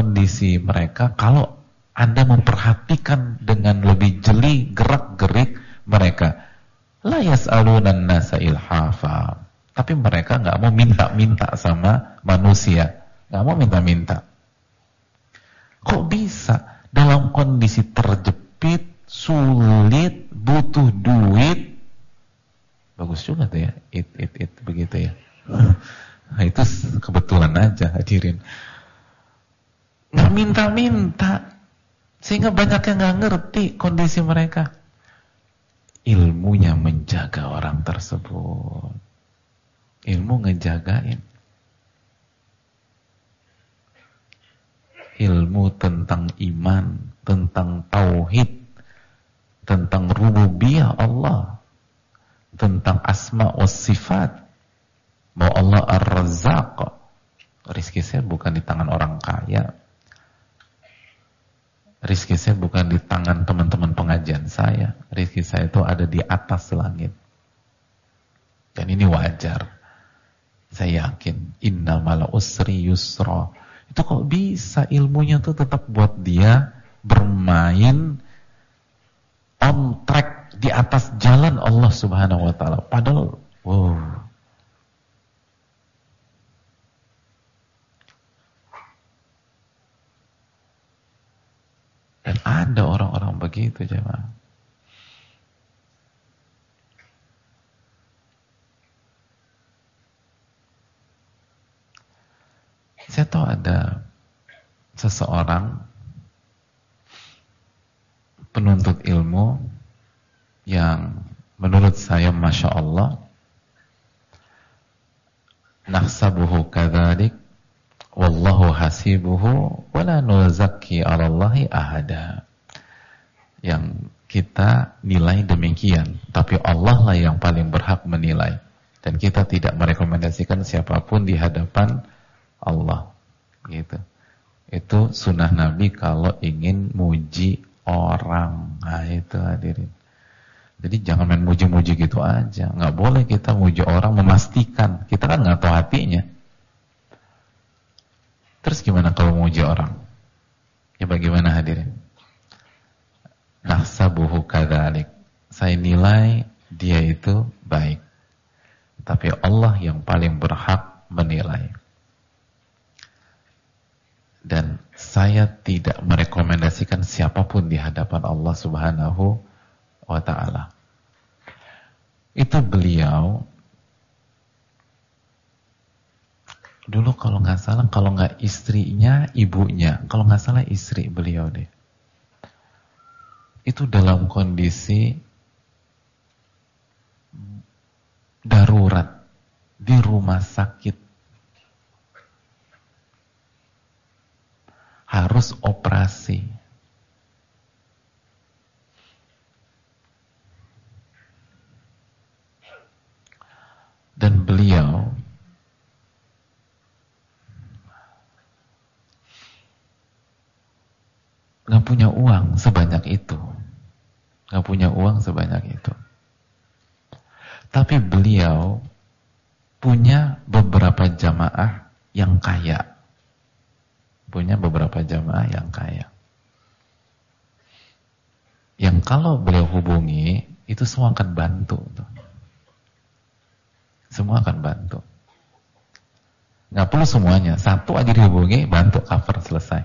B: kondisi mereka kalau Anda memperhatikan dengan lebih jeli gerak-gerik mereka? La yas'alunan nasa ilhafa. Tapi mereka nggak mau minta-minta sama manusia, nggak mau minta-minta. Kok bisa dalam kondisi terjepit, sulit, butuh duit? Bagus juga tuh ya, begitu ya. Nah, itu kebetulan aja hadirin. Nggak minta-minta, sehingga banyak yang nggak ngerti kondisi mereka. Ilmunya menjaga orang tersebut. Ilmu ngejagain. Ilmu tentang iman, tentang tauhid, tentang rububiyah Allah, tentang asma wa sifat. Bahwa Allah ar-Razzaq. Rizki saya bukan di tangan orang kaya. Rizki saya bukan di tangan teman-teman pengajian saya. Rizki saya itu ada di atas langit. Dan ini wajar. Saya yakin. Innamal usri yusra. Itu kok bisa ilmunya tuh tetap buat dia bermain on track di atas jalan Allah Subhanahu wa taala. Padahal wow. Dan ada orang-orang begitu, jemaah. Saya tahu ada seseorang penuntut ilmu yang menurut saya Masya Allah nahsabuhu kadzalik wallahu hasibuhu wala nuzakki 'alallahi ahada. Yang kita nilai demikian, tapi Allah lah yang paling berhak menilai, dan kita tidak merekomendasikan siapapun di hadapan Allah. Gitu. Itu sunnah Nabi kalau ingin muji orang. Nah itu hadirin. Jadi jangan main muji-muji gitu aja. Nggak boleh kita muji orang memastikan. Kita kan nggak tahu hatinya. Terus gimana kalau muji orang? Ya bagaimana hadirin? Nahsabuhu kadzalik. Saya nilai dia itu baik. Tapi Allah yang paling berhak menilai. Dan saya tidak merekomendasikan siapapun di hadapan Allah Subhanahu wa ta'ala. Itu beliau dulu kalau nggak salah, kalau nggak istrinya, ibunya, kalau nggak salah istri beliau deh, itu dalam kondisi darurat di rumah sakit, harus operasi. Dan beliau nggak punya uang sebanyak itu. Nggak punya uang sebanyak itu. Tapi beliau punya beberapa jamaah yang kaya. Punya beberapa jamaah yang kaya. Yang kalau beliau hubungi, itu semua akan bantu. Semua akan bantu. Nggak perlu semuanya. Satu aja dihubungi, bantu cover, selesai.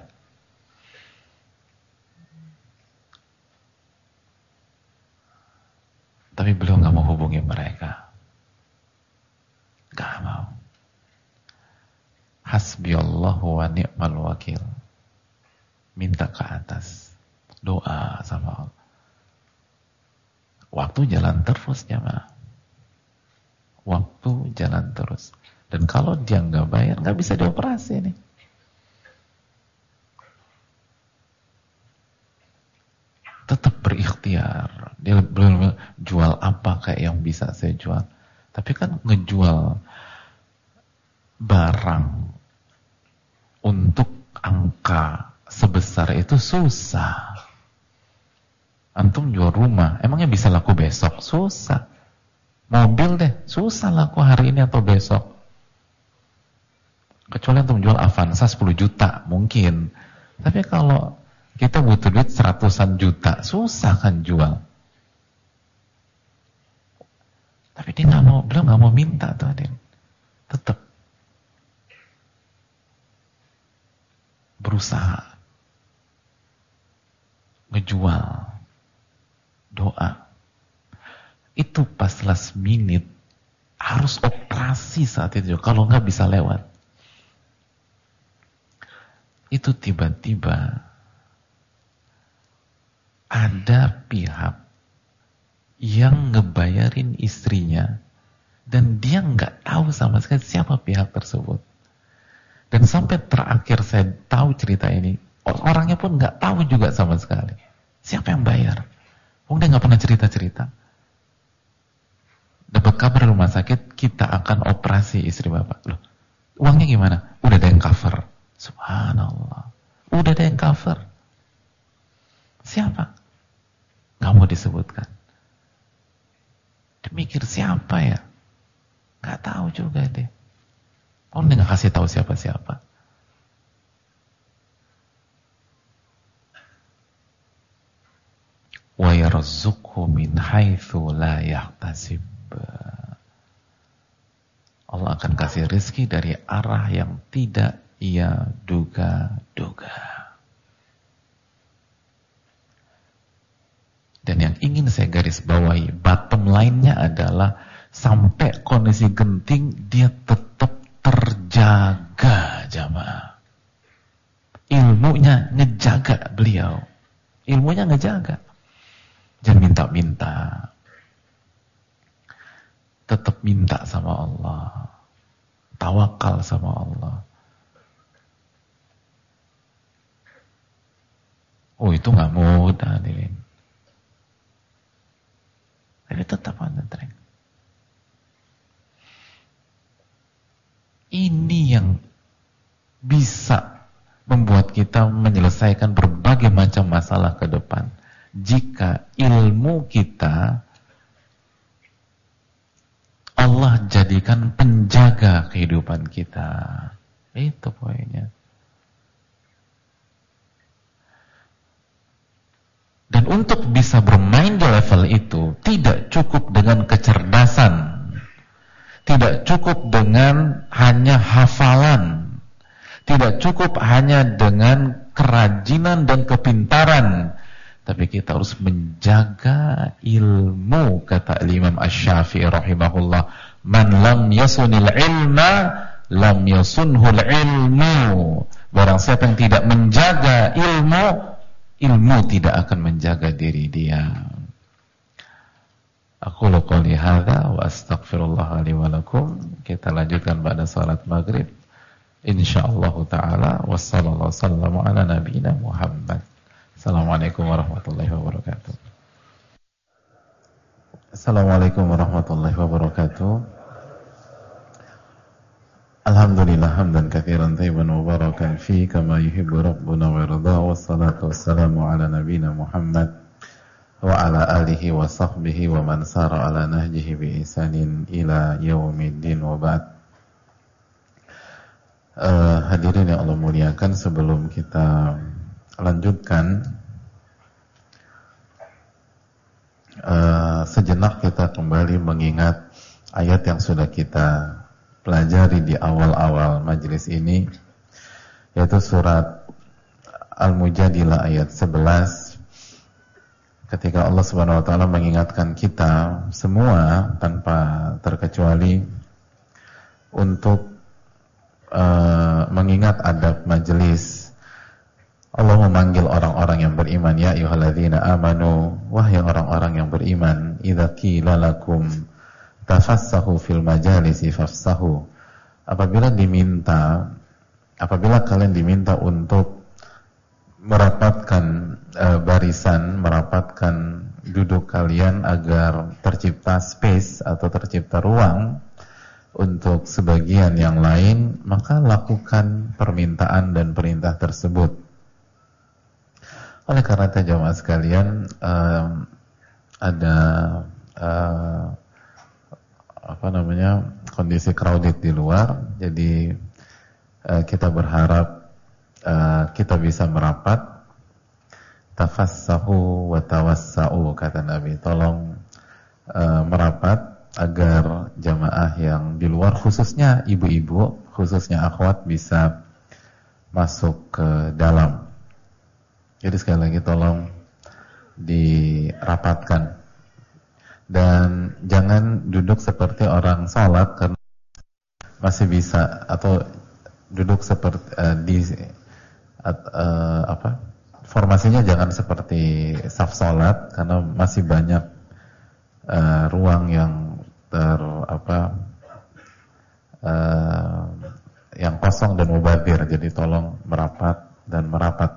B: Tapi beliau nggak mau hubungi mereka. Nggak mau. Hasbiyallahu wa ni'mal wakil. Minta ke atas. Doa sama Allah. Waktu jalan terus, jemaah. Waktu jalan terus. Dan kalau dia nggak bayar, nggak bisa dioperasi nih. Tetap berikhtiar. Dia belum jual apa kayak yang bisa saya jual. Tapi kan ngejual barang untuk angka sebesar itu susah. Antum jual rumah, emangnya bisa laku besok? Susah. Mobil deh, susah laku hari ini atau besok. Kecuali antum jual Avanza 10 juta, mungkin. Tapi kalau kita butuh duit 100-an juta, susah kan jual. Tapi dia nggak mau, beliau nggak mau minta tuh Adin. Tetap berusaha ngejual doa. Itu pas last minute harus operasi saat itu, kalau nggak bisa lewat. Itu tiba-tiba ada pihak yang ngebayarin istrinya dan dia nggak tahu sama sekali siapa pihak tersebut. Dan sampai terakhir saya tahu cerita ini, orangnya pun nggak tahu juga sama sekali siapa yang bayar. Dia nggak pernah cerita-cerita. Dapat kabar di rumah sakit, kita akan operasi istri bapak. Loh, uangnya gimana? Udah ada yang cover. Subhanallah, udah ada yang cover. Siapa? Nggak mau disebutkan. Dia mikir siapa ya? Nggak tahu juga deh. Dia nggak kasih tahu siapa-siapa. Wa yarzuqhu min haitsu la yahtasib. Allah akan kasih rezeki dari arah yang tidak ia duga-duga. Dan yang ingin saya garis bawahi, bottom line-nya adalah sampai kondisi genting dia tetap terjaga, jamaah. Ilmunya ngejaga beliau. Ilmunya ngejaga. Jangan minta-minta. Tetap minta sama Allah. Tawakal sama Allah. Itu gak mudah nih. Tapi tetap Anda terang. Ini yang bisa membuat kita menyelesaikan berbagai macam masalah ke depan. Jika ilmu kita Allah jadikan penjaga kehidupan kita. Itu poinnya. Dan untuk bisa bermain di level itu, tidak cukup dengan kecerdasan. Tidak cukup dengan hanya hafalan. Tidak cukup hanya dengan kerajinan dan kepintaran. Tapi kita harus menjaga ilmu, kata Imam Asy-Syafi'i rahimahullah, man lam yasunil ilma lam yasunhul ilmu. Barang siapa yang tidak menjaga ilmu, ilmu tidak akan menjaga diri dia. Aku qouli hadza wa astaghfirullah li wa lakum. Kita lanjutkan pada salat maghrib insyaallah taala. Wassallallahu wasallamu ala nabiyina Muhammad. Assalamualaikum warahmatullahi wabarakatuh. Assalamualaikum warahmatullahi wabarakatuh. Alhamdulillah hamdan katsiran thayyiban mubarakan fi kama yuhibbu rabbuna wa yarda. Wassalatu wassalamu ala nabiyyina Muhammad wa ala alihi wa sahbihi wa man sara ala nahjihi bi ihsanin ila yaumiddin wa ba'd. Hadirin yang Allah muliakan, sebelum kita lanjutkan, sejenak kita kembali mengingat ayat yang sudah kita pelajari di awal-awal majelis ini, yaitu surat Al-Mujadilah ayat 11, ketika Allah Subhanahu wa taala mengingatkan kita semua tanpa terkecuali untuk mengingat adab majelis. Allah memanggil orang-orang yang beriman, ya ayyuhalladzina amanu, wahai orang-orang yang beriman, idza qila lakum tafassahu fil majalisi fafsahu. Apabila kalian diminta untuk merapatkan barisan, merapatkan duduk kalian agar tercipta space atau tercipta ruang untuk sebagian yang lain, maka lakukan permintaan dan perintah tersebut. Oleh karena itu jemaah sekalian, ada kondisi crowded di luar, jadi kita berharap kita bisa merapat. Tafassahu wa tawassau, kata Nabi, tolong merapat agar jamaah yang di luar, khususnya ibu-ibu, khususnya akhwat, bisa masuk ke dalam. Jadi sekali lagi tolong dirapatkan dan jangan duduk seperti orang sholat karena masih bisa, atau duduk seperti formasinya jangan seperti saf sholat karena masih banyak ruang yang yang kosong dan mubadir. Jadi tolong merapat dan merapat.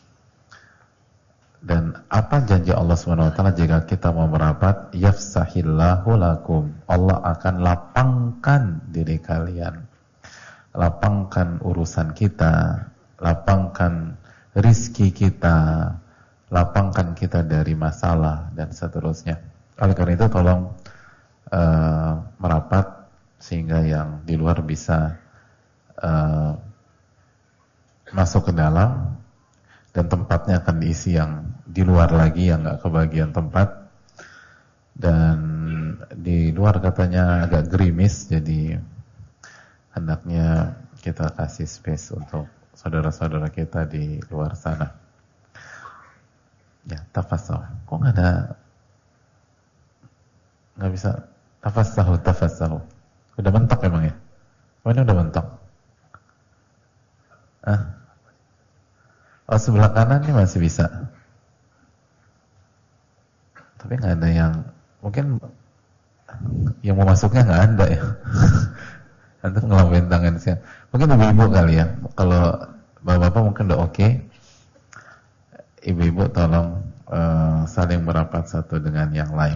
B: Dan apa janji Allah SWT jika kita mau merapat? Yafsahillahu lakum. Allah akan lapangkan diri kalian, lapangkan urusan kita, lapangkan rizki kita, lapangkan kita dari masalah dan seterusnya. Oleh karena itu tolong merapat sehingga yang di luar bisa masuk ke dalam, dan tempatnya akan diisi yang di luar lagi yang nggak kebagian tempat. Dan di luar katanya agak gerimis, jadi hendaknya kita kasih space untuk saudara-saudara kita di luar sana. Ya, tafassahu. Kok nggak bisa tafassahu. Udah mentok emang ya? Oh, ini udah mentok. Oh, sebelah kanan ini masih bisa. Tapi nggak ada yang, mungkin yang mau masuknya nggak ada ya. Nanti ngelambaiin tangan sih. Mungkin ibu-ibu kali ya. Kalau bapak-bapak mungkin udah oke. Ibu-ibu tolong saling merapat satu dengan yang lain.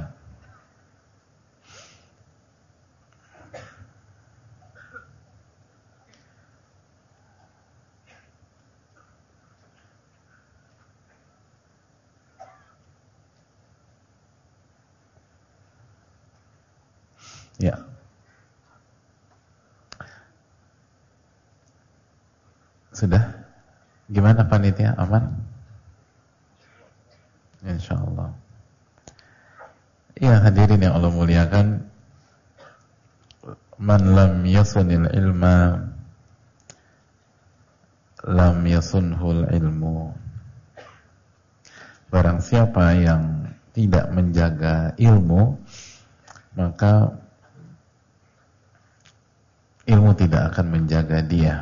B: Ya. Sudah? Gimana panitia? Aman? Insyaallah. Iya, hadirin yang Allah muliakan, man lam yasunil ilma lam yasunhul ilmu. Barang siapa yang tidak menjaga ilmu, maka ilmu tidak akan menjaga dia.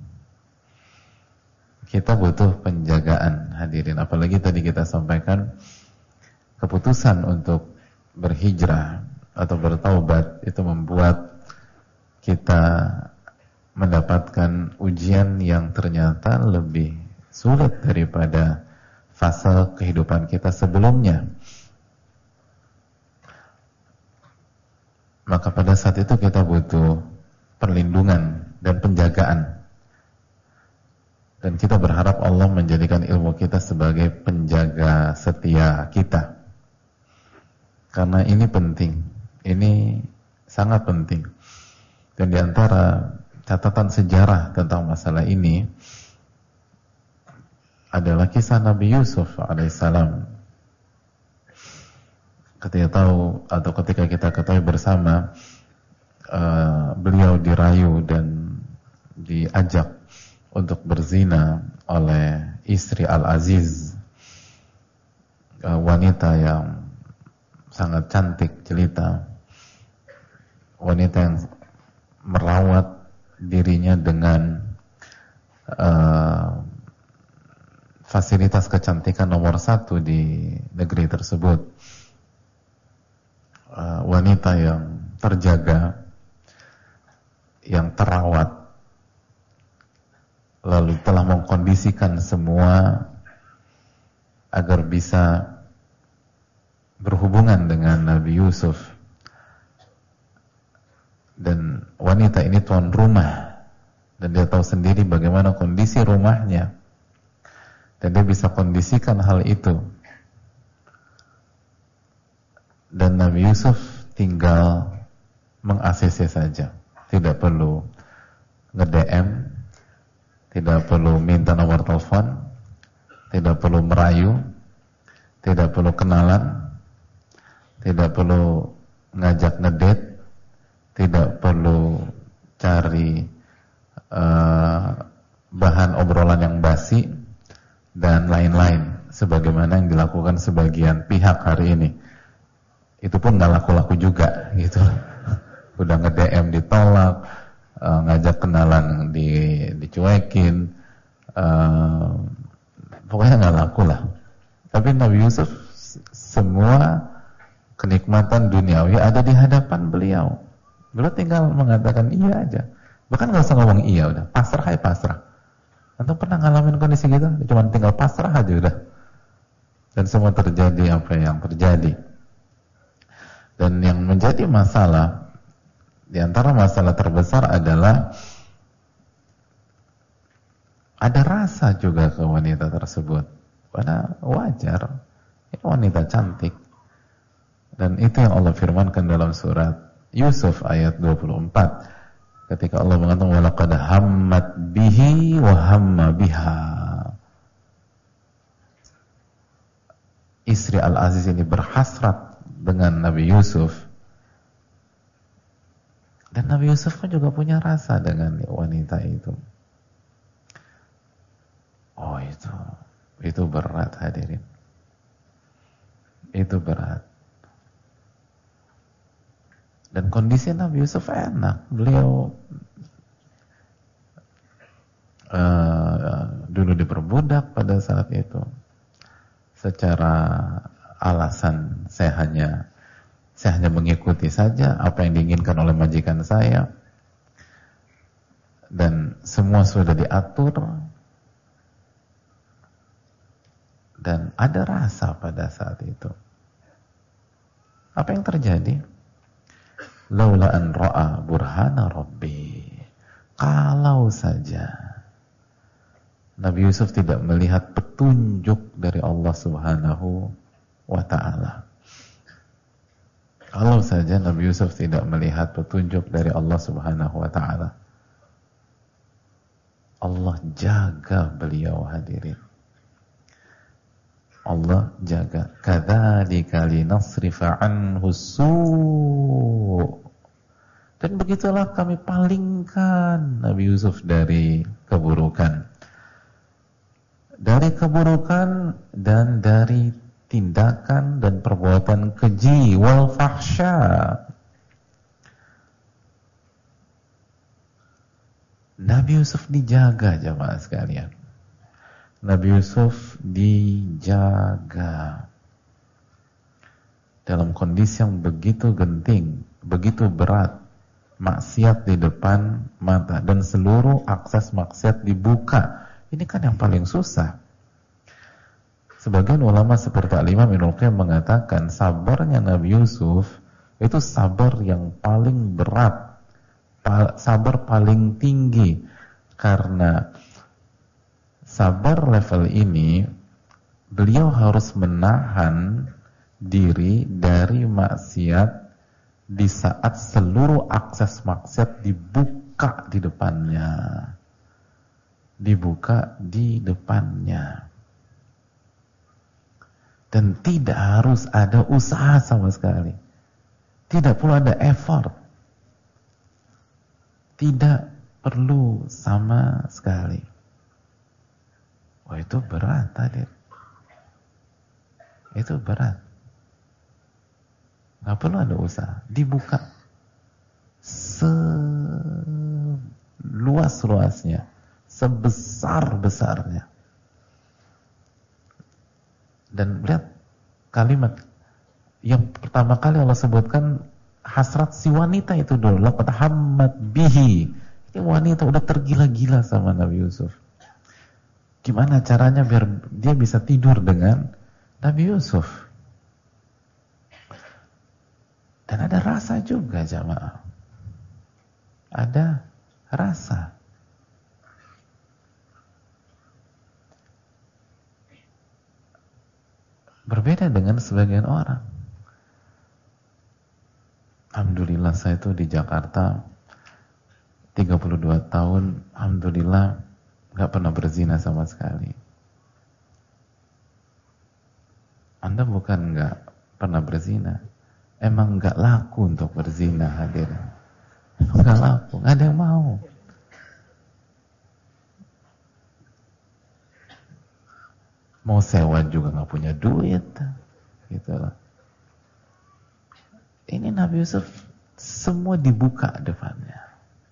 B: Kita butuh penjagaan, hadirin. Apalagi tadi kita sampaikan keputusan untuk berhijrah atau bertaubat itu membuat kita mendapatkan ujian yang ternyata lebih sulit daripada fase kehidupan kita sebelumnya. Maka pada saat itu kita butuh perlindungan dan penjagaan, dan kita berharap Allah menjadikan ilmu kita sebagai penjaga setia kita, karena ini penting, ini sangat penting. Dan diantara catatan sejarah tentang masalah ini adalah kisah Nabi Yusuf alaihissalam. Ketika kita ketahui bersama, beliau dirayu dan diajak untuk berzina oleh istri Al-Aziz, wanita yang sangat cantik jelita, wanita yang merawat dirinya dengan fasilitas kecantikan nomor 1 di negeri tersebut, wanita yang terjaga, yang terawat, lalu telah mengkondisikan semua agar bisa berhubungan dengan Nabi Yusuf. Dan wanita ini tuan rumah, dan dia tahu sendiri bagaimana kondisi rumahnya, dan dia bisa kondisikan hal itu. Dan Nabi Yusuf tinggal meng-ACC saja, tidak perlu nge-DM, tidak perlu minta nomor telepon, tidak perlu merayu, tidak perlu kenalan, tidak perlu ngajak ngedate, tidak perlu cari bahan obrolan yang basi dan lain-lain sebagaimana yang dilakukan sebagian pihak hari ini. Itu pun nggak laku-laku juga gitu. Udah nge-DM ditolak, ngajak kenalan dicuekin, pokoknya nggak laku lah. Tapi Nabi Yusuf semua kenikmatan duniawi ada di hadapan beliau. Beliau tinggal mengatakan iya aja. Bahkan nggak usah ngomong iya, udah pasrah aja, pasrah. Antum pernah ngalamin kondisi gitu? Cuma tinggal pasrah aja udah. Dan semua terjadi apa yang terjadi. Dan yang menjadi masalah, di antara masalah terbesar adalah ada rasa juga ke wanita tersebut. Padahal wajar, ini wanita cantik. Dan itu yang Allah firmankan dalam surat Yusuf ayat 24. Ketika Allah mengatakan walaqad hammat bihi wa hamma biha. Istri Al-Aziz ini berhasrat dengan Nabi Yusuf. Dan Nabi Yusuf pun juga punya rasa dengan wanita itu. Oh itu berat hadirin. Itu berat. Dan kondisi Nabi Yusuf enak. Beliau dulu diperbudak pada saat itu. Secara alasan saya hanya mengikuti saja apa yang diinginkan oleh majikan saya, dan semua sudah diatur, dan ada rasa pada saat itu. Apa yang terjadi? Laula an ra'a burhana rabbi. Kalau saja Nabi Yusuf tidak melihat petunjuk dari Allah Subhanahu wa ta'ala. Kalau saja Nabi Yusuf tidak melihat petunjuk dari Allah Subhanahu wa ta'ala. Allah jaga beliau hadirin. Allah jaga. Kadzalika linasrifa anhu su'. Dan begitulah kami palingkan Nabi Yusuf dari keburukan. Dari keburukan dan dari tindakan dan perbuatan keji wal fahsya. Nabi Yusuf dijaga jamaah sekalian. Nabi Yusuf dijaga dalam kondisi yang begitu genting, begitu berat, maksiat di depan mata dan seluruh akses maksiat dibuka. Ini kan yang paling susah. Sebagian ulama seperti Al-Imam Ibnu Qayyim mengatakan sabarnya Nabi Yusuf itu sabar yang paling berat, sabar paling tinggi, karena sabar level ini beliau harus menahan diri dari maksiat di saat seluruh akses maksiat dibuka di depannya. Dibuka di depannya. Dan tidak harus ada usaha sama sekali. Tidak perlu ada effort. Tidak perlu sama sekali. Wah, itu berat tadi. Itu berat. Gak perlu ada usaha. Dibuka seluas-luasnya, sebesar-besarnya. Dan lihat kalimat yang pertama kali Allah sebutkan hasrat si wanita itu dulu. Laqad hammat bihi. Ini wanita udah tergila-gila sama Nabi Yusuf. Gimana caranya biar dia bisa tidur dengan Nabi Yusuf? Dan ada rasa juga jamaah. Ada rasa. Berbeda dengan sebagian orang. Alhamdulillah saya itu di Jakarta 32 tahun, alhamdulillah gak pernah berzina sama sekali. Anda bukan gak pernah berzina, emang gak laku untuk berzina hadirin. Nggak laku, nggak ada yang mau. Mau sewa juga nggak punya duit, gitu loh. Ini Nabi Yusuf semua dibuka depannya.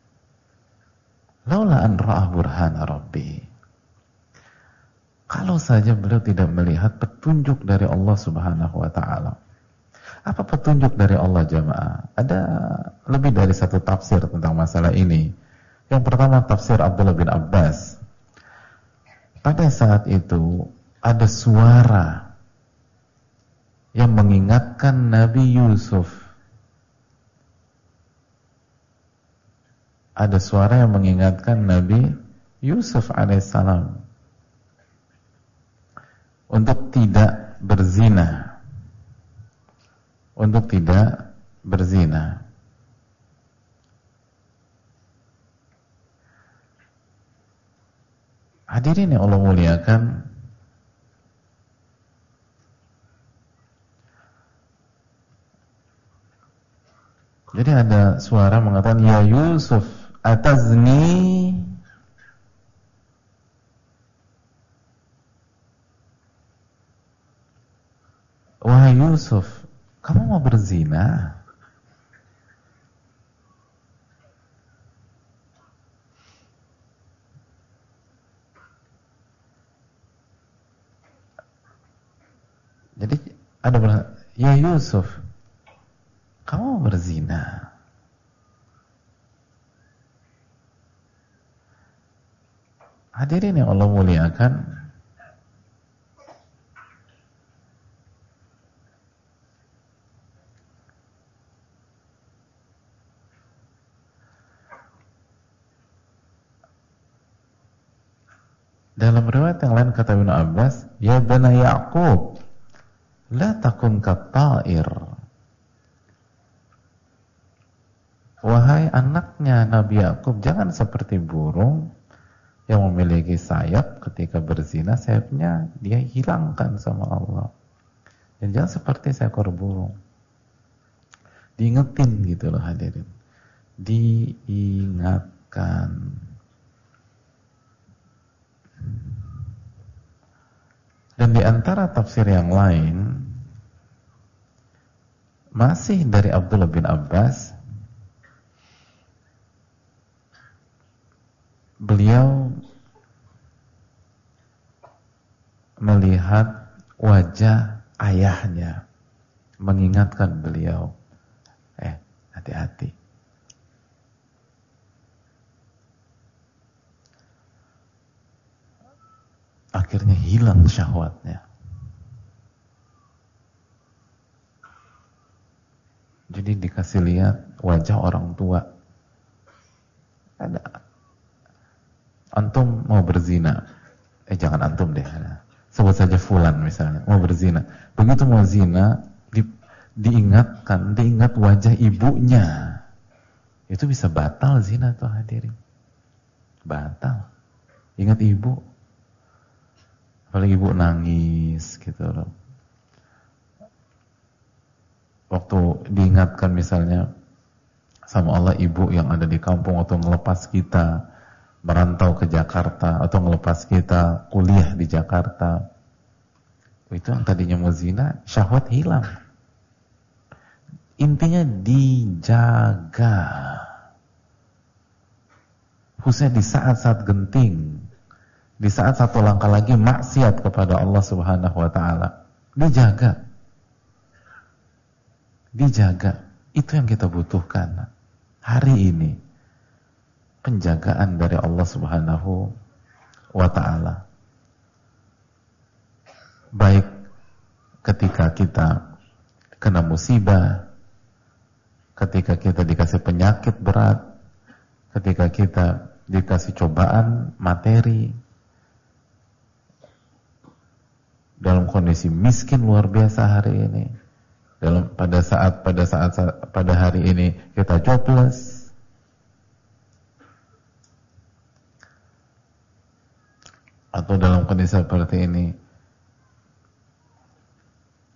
B: Laula an ra'ah burhana rabbi. Kalau saja beliau tidak melihat petunjuk dari Allah Subhanahu wa taala. Apa petunjuk dari Allah jamaah? Ada lebih dari satu tafsir tentang masalah ini. Yang pertama tafsir Abdullah bin Abbas. Pada saat itu ada suara yang mengingatkan Nabi Yusuf. Ada suara yang mengingatkan Nabi Yusuf alaihissalam untuk tidak berzina. Untuk tidak berzina. Hadirin yang Allah muliakan, jadi ada suara mengatakan, ya Yusuf, atazni, wahai Yusuf, kamu mau berzina? Jadi ada ya Yusuf, kamu mau berzina? Hadirin yang Allah muliakan, dalam riwayat yang lain kata Ibnu Abbas, ya bani Ya'qub, la takun katta'ir. Wahai anaknya Nabi Ya'qub, jangan seperti burung yang memiliki sayap, ketika berzina sayapnya dia hilangkan sama Allah. Dan jangan seperti seekor burung. Diingetin gitu loh hadirin. Diingatkan. Dan di antara tafsir yang lain masih dari Abdullah bin Abbas, beliau melihat wajah ayahnya mengingatkan beliau, hati-hati. Akhirnya hilang syahwatnya. Jadi dikasih lihat wajah orang tua. Ada antum mau berzina. Jangan antum deh. Sebut saja fulan misalnya, mau berzina. Begitu mau zina, diingat wajah ibunya. Itu bisa batal zina tuh hadirin. Batal. Ingat ibu. Apalagi ibu nangis gitu loh. Waktu diingatkan misalnya sama Allah ibu yang ada di kampung atau ngelepas kita merantau ke Jakarta atau ngelepas kita kuliah di Jakarta, itu yang tadinya mau zina, syahwat hilang. Intinya dijaga, khususnya di saat-saat genting, di saat satu langkah lagi maksiat kepada Allah Subhanahu wa taala. Dijaga. Dijaga. Itu yang kita butuhkan hari ini. Penjagaan dari Allah Subhanahu wa taala. Baik ketika kita kena musibah, ketika kita dikasih penyakit berat, ketika kita dikasih cobaan materi, dalam kondisi miskin luar biasa hari ini, pada hari ini kita jobless, atau dalam kondisi seperti ini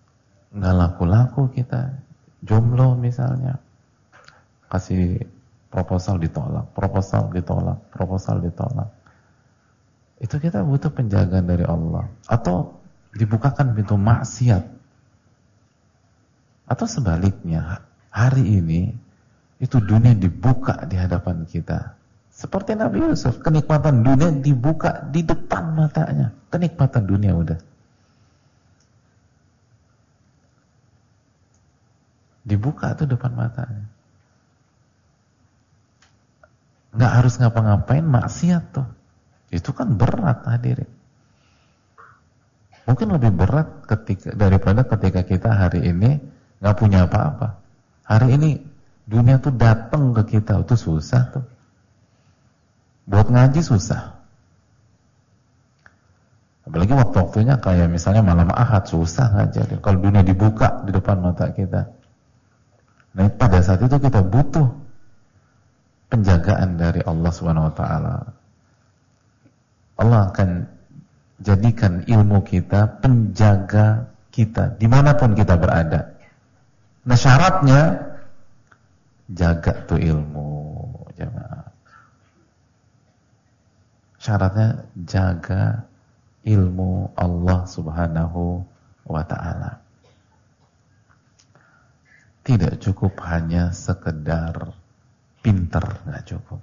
B: nggak laku-laku, kita jomblo misalnya, kasih proposal ditolak, proposal ditolak, proposal ditolak. Itu kita butuh penjagaan dari Allah. Atau dibukakan pintu maksiat. Atau sebaliknya, hari ini itu dunia dibuka di hadapan kita. Seperti Nabi Yusuf, kenikmatan dunia dibuka di depan matanya. Kenikmatan dunia udah. Dibuka tuh depan matanya. Nggak harus ngapa-ngapain, maksiat tuh. Itu kan berat, hadirin. Mungkin lebih berat daripada ketika kita hari ini nggak punya apa-apa. Hari ini dunia tuh datang ke kita, itu susah tuh. Buat ngaji susah. Apalagi waktu-waktunya kayak misalnya malam Ahad, susah ngajar. Kalau dunia dibuka di depan mata kita. Nah, pada saat itu kita butuh penjagaan dari Allah Subhanahu wa taala. Allah akan jadikan ilmu kita penjaga kita dimanapun kita berada. Nah, syaratnya jaga tuh ilmu, jemaah. Syaratnya jaga ilmu Allah Subhanahu wa ta'ala. Tidak cukup hanya sekedar pintar, nggak cukup.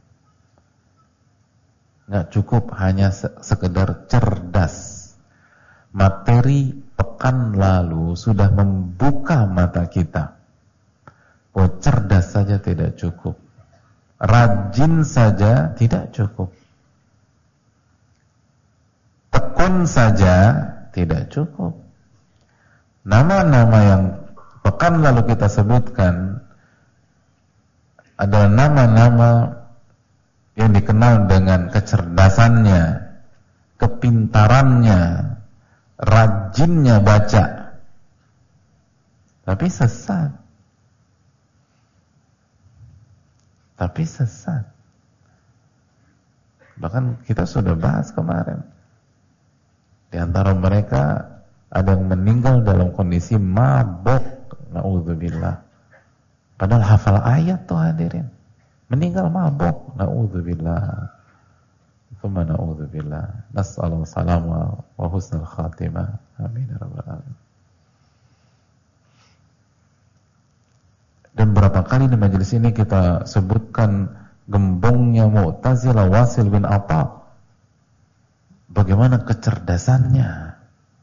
B: Nggak cukup hanya sekedar cerdas. Materi pekan lalu sudah membuka mata kita. Oh, cerdas saja tidak cukup. Rajin saja tidak cukup. Tekun saja tidak cukup. Nama-nama yang pekan lalu kita sebutkan adalah nama-nama yang dikenal dengan kecerdasannya, kepintarannya, rajinnya baca. Tapi sesat. Bahkan kita sudah bahas kemarin. Di antara mereka ada yang meninggal dalam kondisi mabuk, na'udzubillah. Padahal hafal ayat tuh, hadirin. Meninggal mabuk, na'udzubillah. Tsumma na'udzubillah. Nas'alullah salama wa husnul khatimah. Amin ya rabbal alamin. Dan berapa kali di majelis ini kita sebutkan gembongnya Mu'tazilah Wasil bin Atha. Bagaimana kecerdasannya.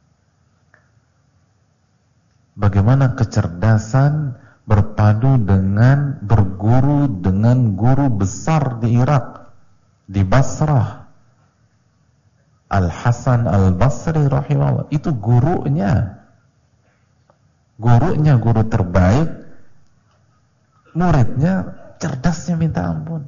B: Bagaimana kecerdasan berpadu dengan berguru dengan guru besar di Irak, di Basrah, Al-Hasan Al-Basri rahimahullah. Itu gurunya guru terbaik, muridnya cerdasnya minta ampun.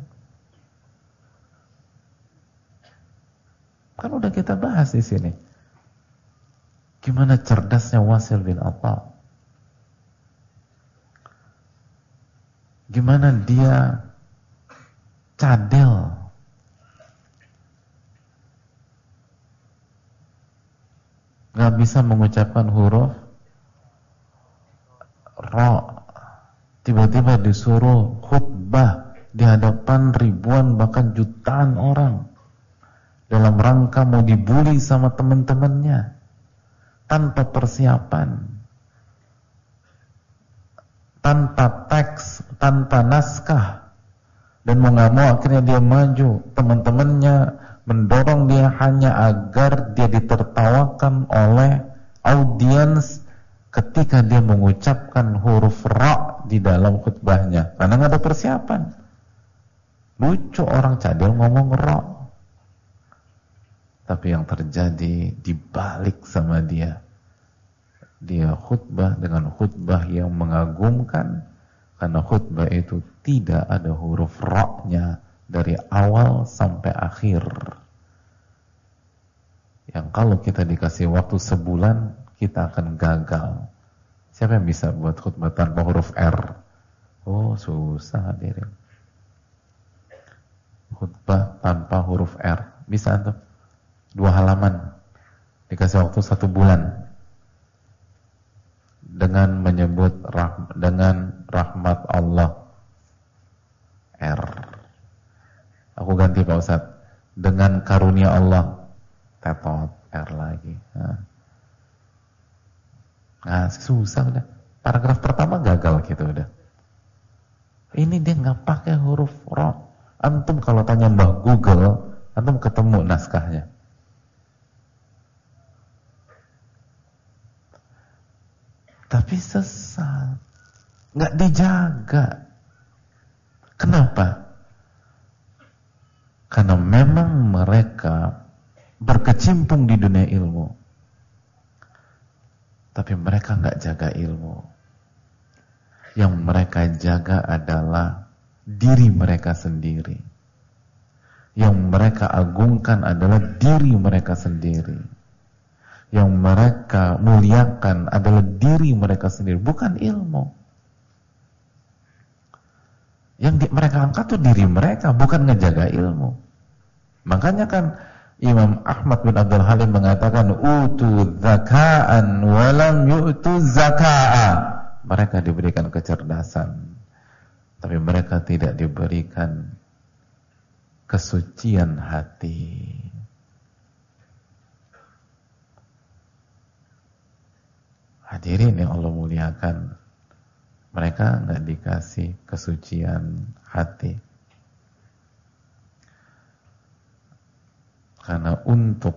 B: Kan udah kita bahas di sini. Gimana cerdasnya Wasil bin Atha? Gimana dia cadel, gak bisa mengucapkan huruf ra, tiba-tiba disuruh khutbah di hadapan ribuan bahkan jutaan orang dalam rangka mau dibully sama teman-temannya tanpa persiapan, tanpa teks, tanpa naskah, dan mau nggak mau akhirnya dia maju. Teman-temannya mendorong dia hanya agar dia ditertawakan oleh audiens ketika dia mengucapkan huruf ra di dalam khutbahnya, karena nggak ada persiapan. Lucu orang cadel ngomong ra, tapi yang terjadi dibalik sama dia khutbah dengan khutbah yang mengagumkan, karena khutbah itu tidak ada huruf ra-nya dari awal sampai akhir. Yang kalau kita dikasih waktu sebulan, kita akan gagal. Siapa yang bisa buat khutbah tanpa huruf R? Oh, susah, hadirin. Khutbah tanpa huruf R. Bisa antum? 2 halaman. Dikasih waktu 1 bulan. Dengan menyebut dengan rahmat Allah R. Aku ganti Pak Ustadz. Dengan karunia Allah, tetot, R lagi. Nah, susah udah. Paragraf pertama gagal gitu udah. Ini dia nggak pakai huruf ro. Antum kalau tanya Mbah Google, antum ketemu naskahnya. Tapi sesat, nggak dijaga. Kenapa? Karena memang mereka berkecimpung di dunia ilmu, tapi mereka nggak jaga ilmu. Yang mereka jaga adalah diri mereka sendiri. Yang mereka agungkan adalah diri mereka sendiri. Yang mereka muliakan adalah diri mereka sendiri, bukan ilmu. Yang mereka angkat tuh diri mereka, bukan ngejaga ilmu. Makanya kan Imam Ahmad bin Abdul Halim mengatakan utu zaka'an walam yu'tu zaka'a. Mereka diberikan kecerdasan, tapi mereka tidak diberikan kesucian hati. Hadirin yang Allah muliakan, mereka nggak dikasih kesucian hati. Karena untuk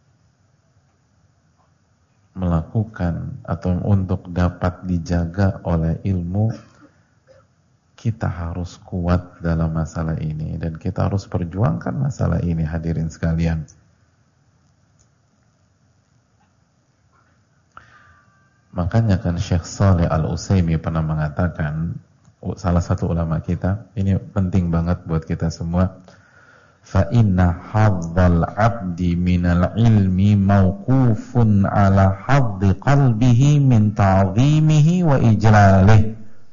B: melakukan atau untuk dapat dijaga oleh ilmu, kita harus kuat dalam masalah ini dan kita harus perjuangkan masalah ini, hadirin sekalian. Makanya kan Syekh Shalih Al-Utsaimin pernah mengatakan, salah satu ulama kita, ini penting banget buat kita semua, fa inna hadzal 'abdi minal ilmi mauqufun 'ala hadzi qalbihi min ta'zimihi wa ijlalih.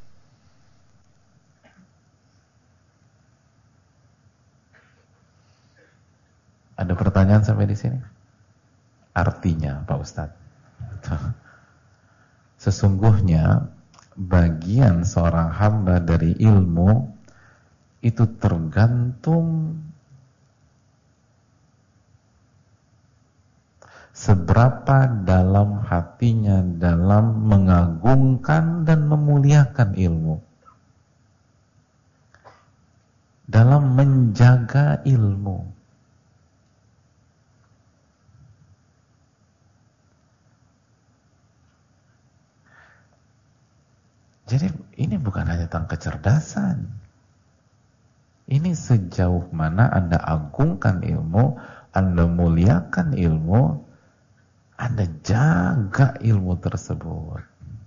B: Ada pertanyaan sampai di sini? Artinya, Pak Ustadz, sesungguhnya bagian seorang hamba dari ilmu itu tergantung seberapa dalam hatinya dalam mengagungkan dan memuliakan ilmu, dalam menjaga ilmu. Jadi ini bukan hanya tentang kecerdasan. Ini sejauh mana Anda agungkan ilmu, Anda muliakan ilmu, Anda jaga ilmu tersebut.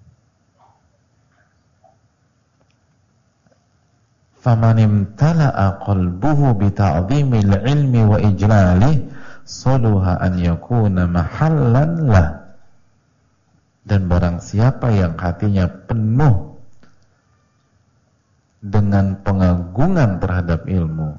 B: Faman imtala'a qalbuhu bita'zimil ilmi wa ijlalih saluha an yakuna mahallan lah. Dan barang siapa yang hatinya penuh dengan pengagungan terhadap ilmu,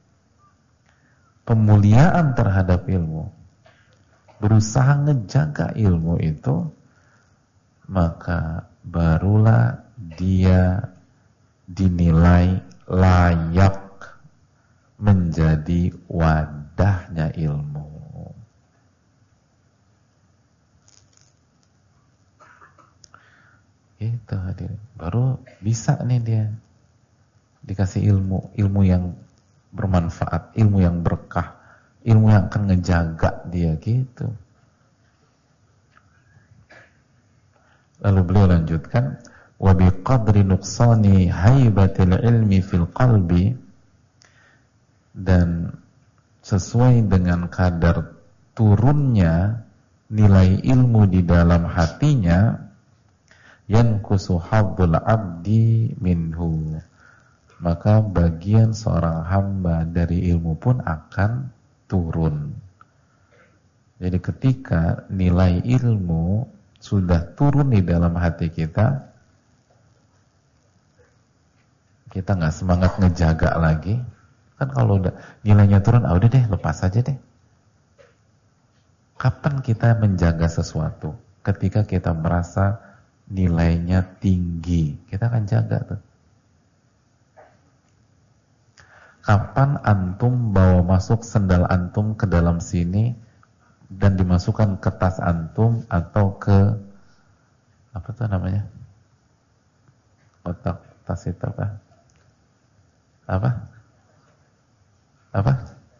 B: pemuliaan terhadap ilmu, berusaha ngejaga ilmu itu, maka barulah dia dinilai layak menjadi wadahnya ilmu. Itu hadirin, baru bisa nih dia dikasih ilmu yang bermanfaat, ilmu yang berkah, ilmu yang akan ngejaga dia gitu. Lalu beliau lanjutkan, wa biqadri nuqsani haibatil ilmi fil qalbi, dan sesuai dengan kadar turunnya nilai ilmu di dalam hatinya, yankusu hadzul abdi minhu, maka bagian seorang hamba dari ilmu pun akan turun. Jadi ketika nilai ilmu sudah turun di dalam hati kita, kita nggak semangat ngejaga lagi. Kan kalau udah nilainya turun, udah deh, lepas aja deh. Kapan kita menjaga sesuatu? Ketika kita merasa nilainya tinggi, kita akan jaga tuh. Kapan antum bawa masuk sendal antum ke dalam sini dan dimasukkan ke tas antum atau ke apa tuh namanya? Kotak tas itu apa? Apa?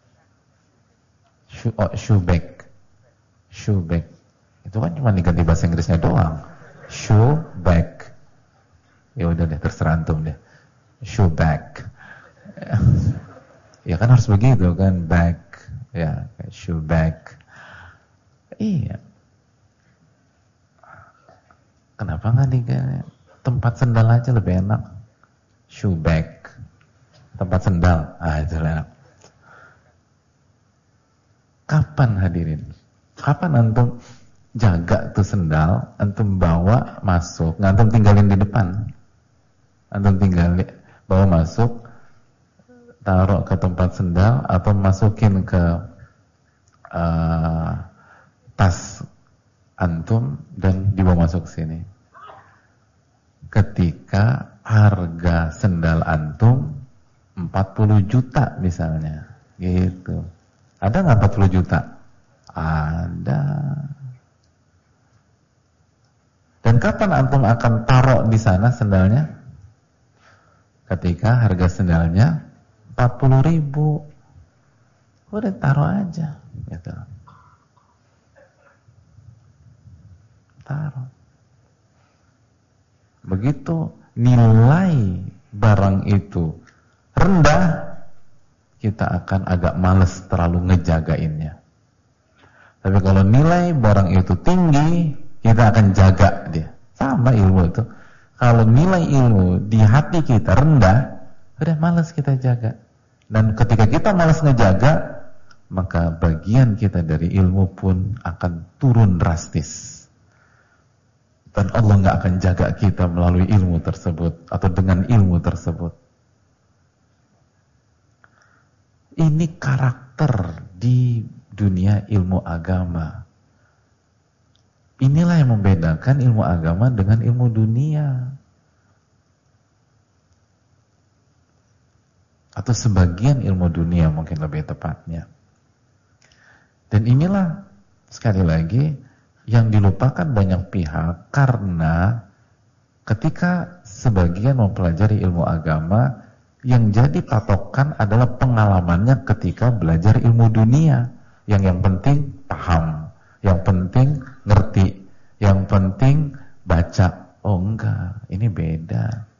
B: Shoe bag. Shoe bag. Itu kan cuma diganti bahasa Inggrisnya doang. Shoe bag. Ya udah deh, terserah antum deh. Shoe bag. Ya kan harus begitu kan, bag. Ya, shoe bag. Iya. Kenapa nggak diganti? Tempat sendal aja lebih enak. Shoe bag. Tempat sendal. Itu enak. Kapan hadirin? Kapan antum jaga tuh sendal, antum bawa masuk, nggak antum tinggalin di depan. Antum tinggalin, bawa masuk, taruh ke tempat sendal atau masukin ke tas antum dan dibawa masuk sini. Ketika harga sendal antum 40 juta misalnya, gitu. Ada nggak 40 juta? Ada. Dan kapan antum akan taruh di sana sendalnya? Ketika harga sendalnya 40.000, udah taruh aja, gitu. Taruh. Begitu nilai barang itu rendah, kita akan agak males terlalu ngejagainnya. Tapi kalau nilai barang itu tinggi, kita akan jaga dia. Sama ilmu itu. Kalau nilai ilmu di hati kita rendah, udah malas kita jaga. Dan ketika kita malas ngejaga, maka bagian kita dari ilmu pun akan turun drastis. Dan Allah nggak akan jaga kita melalui ilmu tersebut atau dengan ilmu tersebut. Ini karakter di dunia ilmu agama. Inilah yang membedakan ilmu agama dengan ilmu dunia. Atau sebagian ilmu dunia mungkin lebih tepatnya. Dan inilah sekali lagi yang dilupakan banyak pihak, karena ketika sebagian mempelajari ilmu agama, yang jadi patokan adalah pengalamannya ketika belajar ilmu dunia. Yang penting paham, yang penting ngerti, yang penting baca. Oh enggak, ini beda.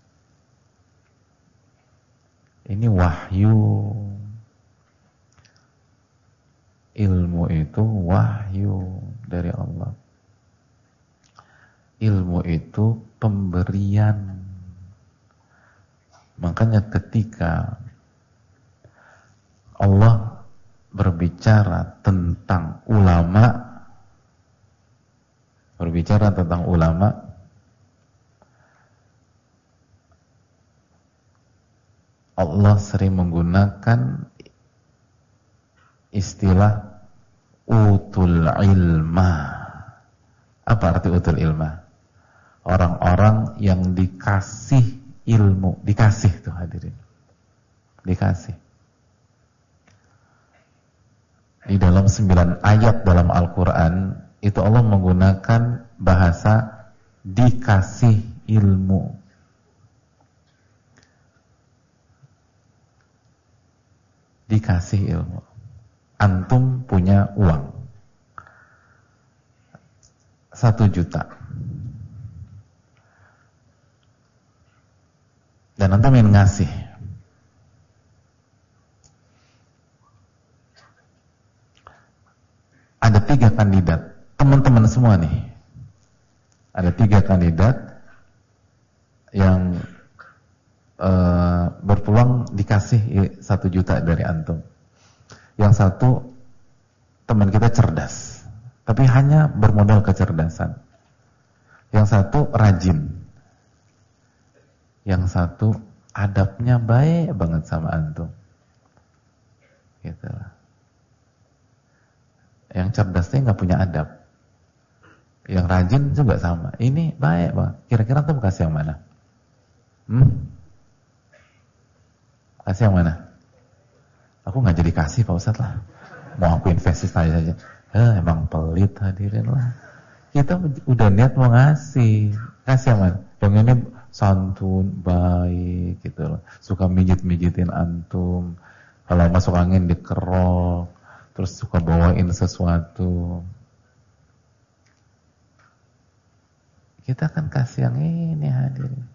B: Ini wahyu. Ilmu itu wahyu dari Allah. Ilmu itu pemberian. Makanya ketika Allah berbicara tentang ulama, Allah sering menggunakan istilah utul ilma. Apa arti utul ilma? Orang-orang yang dikasih ilmu. Dikasih tuh hadirin. Dikasih. Di dalam 9 ayat dalam Al-Quran, itu Allah menggunakan bahasa dikasih ilmu. Dikasih ilmu. Antum punya uang 1 juta. Dan antum ingin ngasih. Ada 3 kandidat. Teman-teman semua nih. Ada 3 kandidat yang berpeluang dikasih 1 juta dari antum. Yang satu teman kita cerdas, tapi hanya bermodal kecerdasan. Yang satu rajin. Yang satu adabnya baik banget sama antum. Gitu. Yang cerdasnya nggak punya adab. Yang rajin juga sama. Ini baik banget. Kira-kira antum kasih yang mana? Kasih yang mana? aku nggak jadi kasih Pak Ustadz lah, mau aku investasi saja. Emang pelit hadirin lah. Kita udah niat mau ngasih aman. Yang ini santun, baik gitu loh. Suka mijit-mijitin antum. Kalau masuk angin dikerok, terus suka bawain sesuatu. Kita akan kasih yang ini hadirin.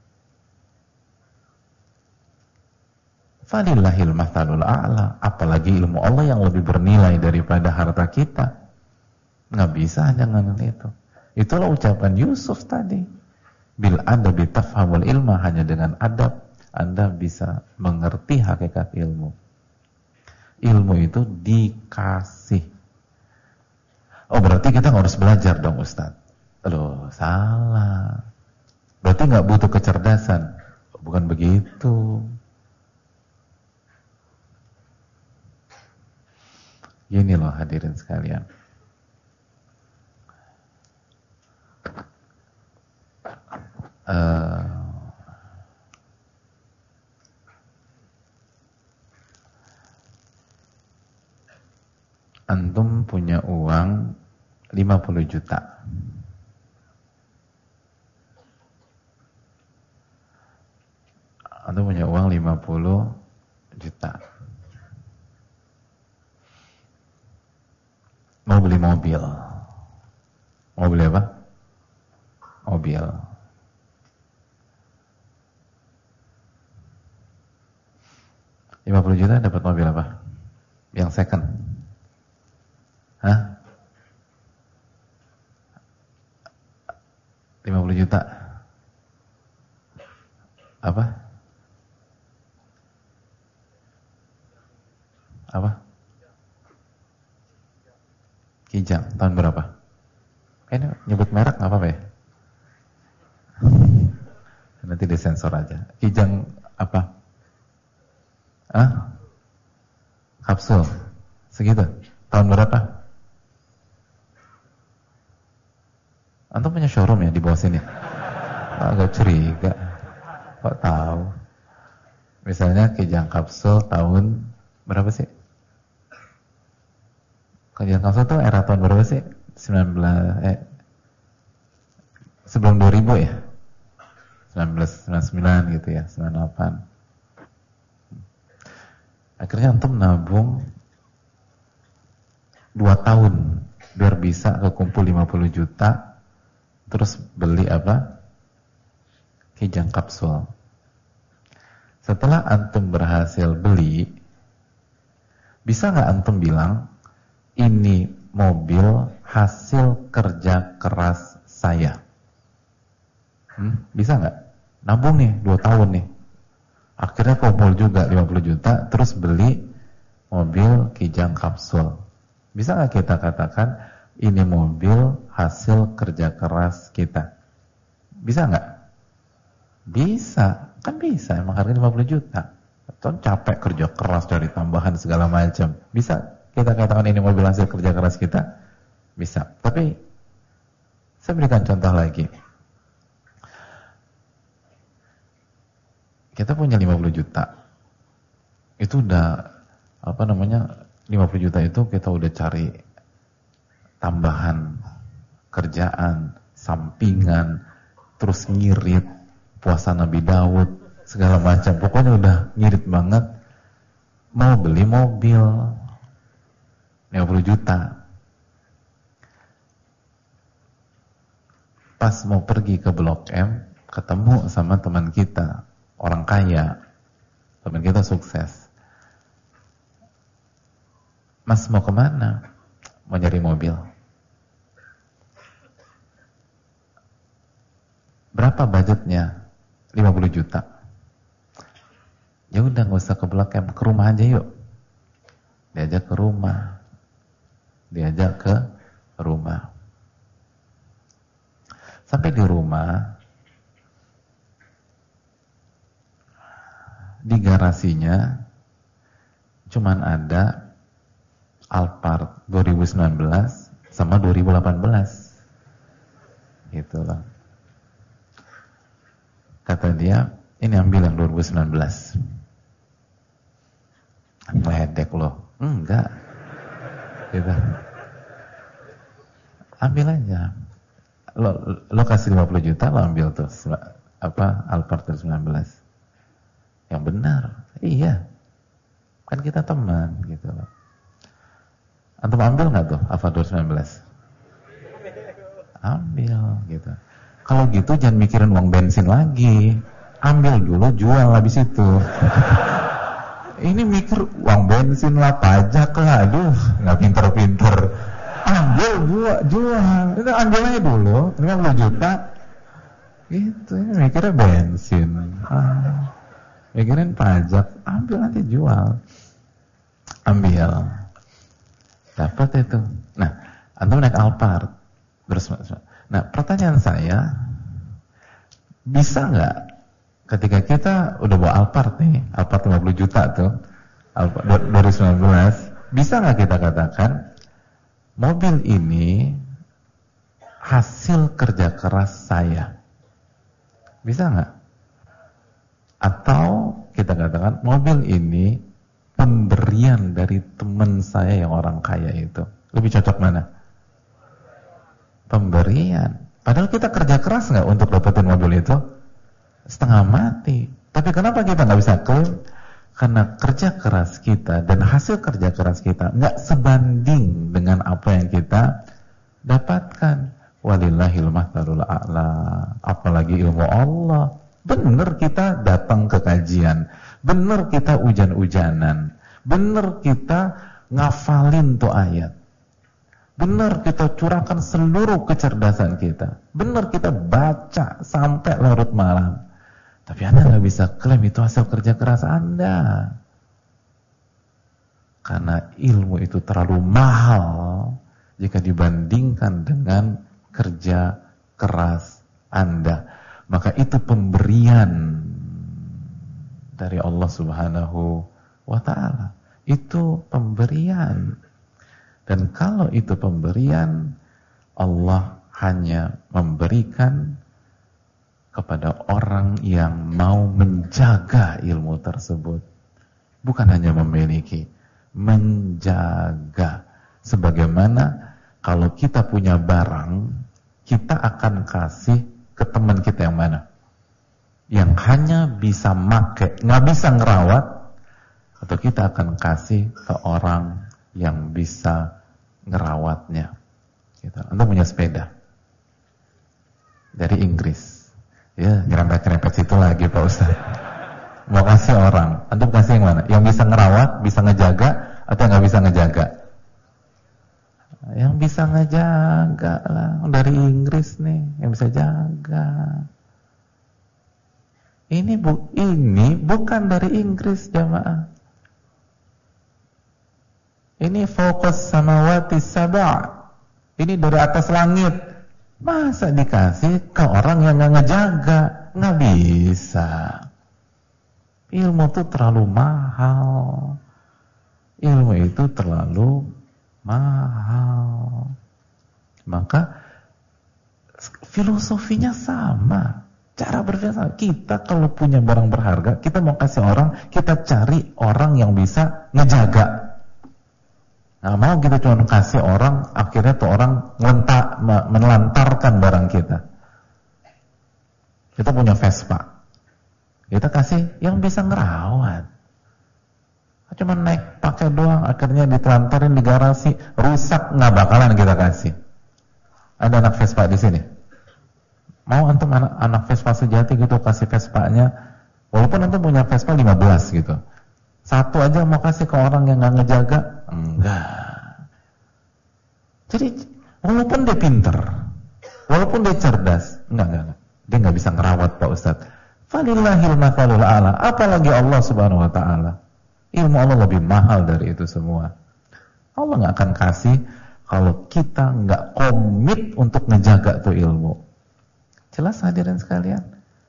B: Falillahil mathalul a'la. Apalagi ilmu Allah yang lebih bernilai daripada harta kita. Nggak bisa hanya dengan itu. Itulah ucapan Yusuf tadi. Bil adabi tafhamul ilma. Hanya dengan adab Anda bisa mengerti hakikat ilmu. Ilmu itu dikasih. Oh berarti kita nggak harus belajar dong Ustaz. Loh salah. Berarti nggak butuh kecerdasan. Bukan begitu. Gini loh hadirin sekalian. Antum punya uang 50 juta. Antum punya uang 50 juta. Mau beli mobil. Mau beli apa? Mobil. $50 juta dapat mobil apa? Yang second. Hah? 50 juta. Apa? Apa? Kijang, tahun berapa? Ini nyebut merek nggak apa-apa ya? Nanti disensor aja. Kijang apa? Kapsul. Segitu. Tahun berapa? Antum punya showroom ya di bawah sini? Agak curiga. Kok tahu? Misalnya Kijang kapsul tahun berapa sih? Kijang kapsul tuh era tahun berapa sih? Sebelum 2000 ya? 1999 gitu ya, 98. Akhirnya antum nabung 2 tahun biar bisa kekumpul 50 juta, terus beli apa? Kijang kapsul. Setelah antum berhasil beli, bisa nggak antum bilang ini mobil hasil kerja keras saya? Bisa nggak? Nabung nih 2 tahun nih. Akhirnya kumpul juga 50 juta, terus beli mobil Kijang kapsul. Bisa nggak kita katakan ini mobil hasil kerja keras kita? Bisa nggak? Bisa, kan bisa. Emang harganya 50 juta. Atau capek kerja keras cari tambahan segala macam. Bisa kita katakan ini mobil hasil kerja keras kita? Bisa. Tapi saya berikan contoh lagi. Kita punya 50 juta. Itu udah 50 juta itu kita udah cari tambahan kerjaan, sampingan, terus ngirit puasa Nabi Daud, segala macam. Pokoknya udah ngirit banget. Mau beli mobil 50 juta. Pas mau pergi ke Blok M, ketemu sama teman kita, orang kaya, teman kita sukses. Mas mau kemana? Mau nyari mobil. Berapa budgetnya? 50 juta. Ya udah nggak usah ke Blok M, ke rumah aja yuk. Diajak ke rumah. Sampai di rumah, di garasinya cuman ada Alphard 2019 sama 2018 gitu loh. Kata dia, ini ambil yang 2019. Meledek loh. Enggak. Gitu. Ambil aja. Lo kasih 50 juta, lo ambil tuh Alphard 19. Yang benar. Iya. Kan kita teman gitu loh. Antum ambil nggak tuh Alphard 19? Ambil gitu. Kalau gitu jangan mikirin uang bensin lagi. Ambil dulu, jual habis itu. Ini mikir uang bensin lah, pajak lah, aduh, nggak pinter-pinter. Ambil, jual. Itu ambil aja dulu, 50 juta. Gitu, ini mikirnya bensin. Mikirin pajak, ambil nanti jual. Ambil. Dapat itu. Nah, antum naik Alphard. Nah, pertanyaan saya, bisa nggak ketika kita udah bawa Alphard nih, Alphard 50 juta tuh, Alphard 2019, bisa nggak kita katakan mobil ini hasil kerja keras saya? Bisa nggak? Atau kita katakan mobil ini pemberian dari teman saya yang orang kaya itu? Lebih cocok mana? Pemberian. Padahal kita kerja keras nggak untuk dapetin mobil itu? Setengah mati. Tapi kenapa kita nggak bisa klaim? Karena kerja keras kita dan hasil kerja keras kita nggak sebanding dengan apa yang kita dapatkan. Walillahil mathalul a'la. Apalagi ilmu Allah. Benar kita datang ke kajian, benar kita hujan-hujanan, benar kita ngafalin tuh ayat, benar kita curahkan seluruh kecerdasan kita, benar kita baca sampai larut malam. Tapi Anda nggak bisa klaim itu hasil kerja keras Anda, karena ilmu itu terlalu mahal jika dibandingkan dengan kerja keras Anda. Maka itu pemberian dari Allah Subhanahu wa ta'ala. Itu pemberian. Dan kalau itu pemberian, Allah hanya memberikan kepada orang yang mau menjaga ilmu tersebut. Bukan hanya memiliki, menjaga. Sebagaimana kalau kita punya barang, kita akan kasih ke teman kita yang mana? Yang hanya bisa make, nggak bisa ngerawat, atau kita akan kasih ke orang yang bisa ngerawatnya. Gitu. Anda punya sepeda dari Inggris, ya nyerempet-nyerempet situ lagi Pak Ustaz. Mau kasih orang, Anda kasih yang mana? Yang bisa ngerawat, bisa ngejaga, atau nggak bisa ngejaga? Yang bisa ngejaga lah, dari Inggris nih, yang bisa jaga. Ini bukan dari Inggris jamaah. Ini fokus samawati sab'a. Ini dari atas langit. Masa dikasih ke orang yang nggak ngejaga? Nggak bisa. Ilmu itu terlalu mahal. Ilmu itu terlalu mahal. Maka filosofinya sama, cara berpikir sama. Kita kalau punya barang berharga, kita mau kasih orang, kita cari orang yang bisa ngejaga. Nggak mau kita cuma kasih orang, akhirnya tuh orang menelantarkan barang kita. Kita punya Vespa, kita kasih yang bisa ngerawat. Cuma naik pakai doang, akhirnya ditelantarin di garasi, rusak, nggak bakalan kita kasih. Ada anak Vespa di sini, mau antum anak Vespa sejati gitu kasih Vespanya, walaupun antum punya Vespa 15 gitu, satu aja mau kasih ke orang yang nggak ngejaga? Enggak. Jadi walaupun dia pinter, walaupun dia cerdas, enggak, dia nggak bisa ngerawat Pak Ustadz. Falillahil mathalul a'la. Apalagi Allah Subhanahu wa ta'ala. Ilmu Allah lebih mahal dari itu semua. Allah nggak akan kasih kalau kita nggak komit untuk ngejaga tuh ilmu. Jelas hadirin sekalian?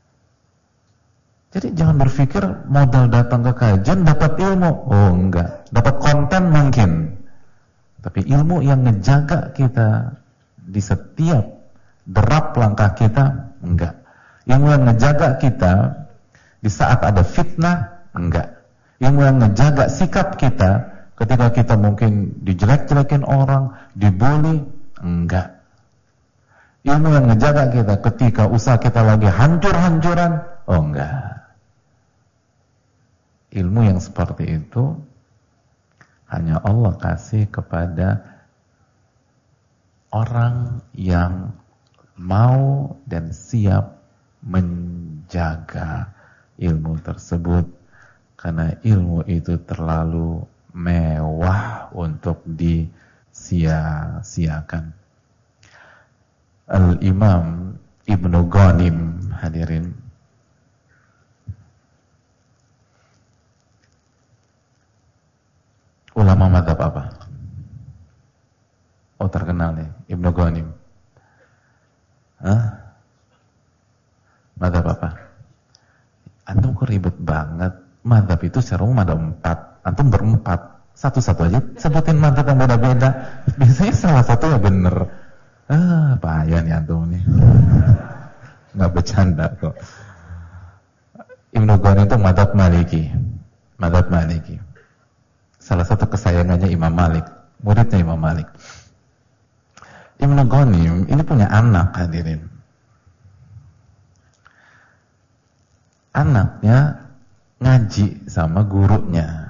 B: Jadi jangan berpikir modal datang ke kajian dapat ilmu. Oh enggak, dapat konten mungkin. Tapi ilmu yang ngejaga kita di setiap derap langkah kita, enggak. Ilmu yang ngejaga kita di saat ada fitnah, enggak. Ilmu yang ngejaga sikap kita ketika kita mungkin dijelek-jelekin orang, dibully, enggak. Ilmu yang ngejaga kita ketika usaha kita lagi hancur-hancuran, oh enggak. Ilmu yang seperti itu hanya Allah kasih kepada orang yang mau dan siap menjaga ilmu tersebut, karena ilmu itu terlalu mewah untuk disia-siakan. Al-Imam Ibnu Ghanim, hadirin, ulama mazhab apa? Oh, terkenal nih, Ibnu Ghanim. Hah? Mazhab apa? Antum kok ribet banget. Mazhab itu secara umum ada 4. Antum berempat. Satu-satu aja sebutin mazhab yang beda-beda. Biasanya salah satu ya bener. Payah nih antum nih. Nggak bercanda kok. Ibnu Ghanim itu mazhab Maliki. Mazhab Maliki. Salah satu kesayangannya Imam Malik. Muridnya Imam Malik. Ibnu Ghanim ini punya anak, hadirin. Anaknya ngaji sama gurunya.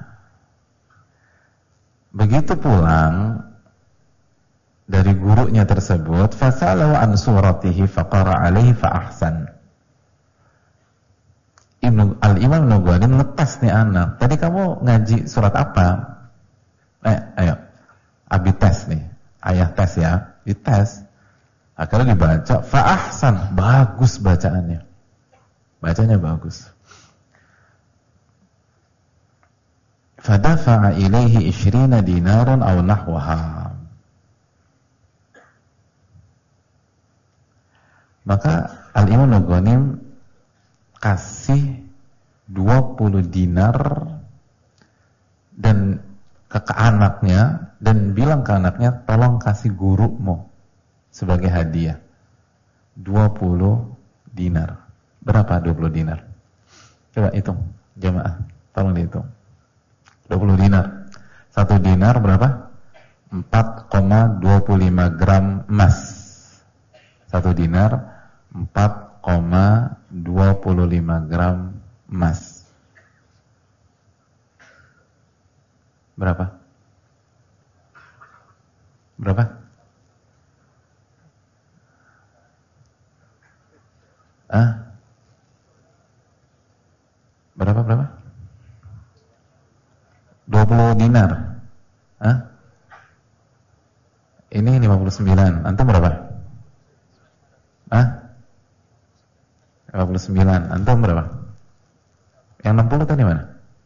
B: Begitu pulang dari gurunya tersebut, fasalahu an suratihi faqara alaihi fa ahsan. Al-Imam Ibnu Ghanim ngetes nih anak. Tadi kamu ngaji surat apa? Ayo. Abi tes nih. Ayah tes ya. Dites. Akhirnya dibaca, fa ahsan. Bagus bacaannya. Bacanya bagus. Fadafa'a ilaihi 20 dinaran aw nahwaha. Maka Al-Imam Ibnu Ghanim kasih 20 dinar dan ke anaknya, dan bilang ke anaknya, tolong kasih gurumu sebagai hadiah. 20 dinar. Berapa 20 dinar? Coba hitung, jamaah. Tolong dihitung. 20 dinar. 1 dinar berapa? 4,25 gram emas. 1 dinar 4,25 gram emas. Berapa? Berapa? Berapa? 20 dinar. Ini 59. Antum berapa? 59. Antum berapa? Yang 60 tadi mana?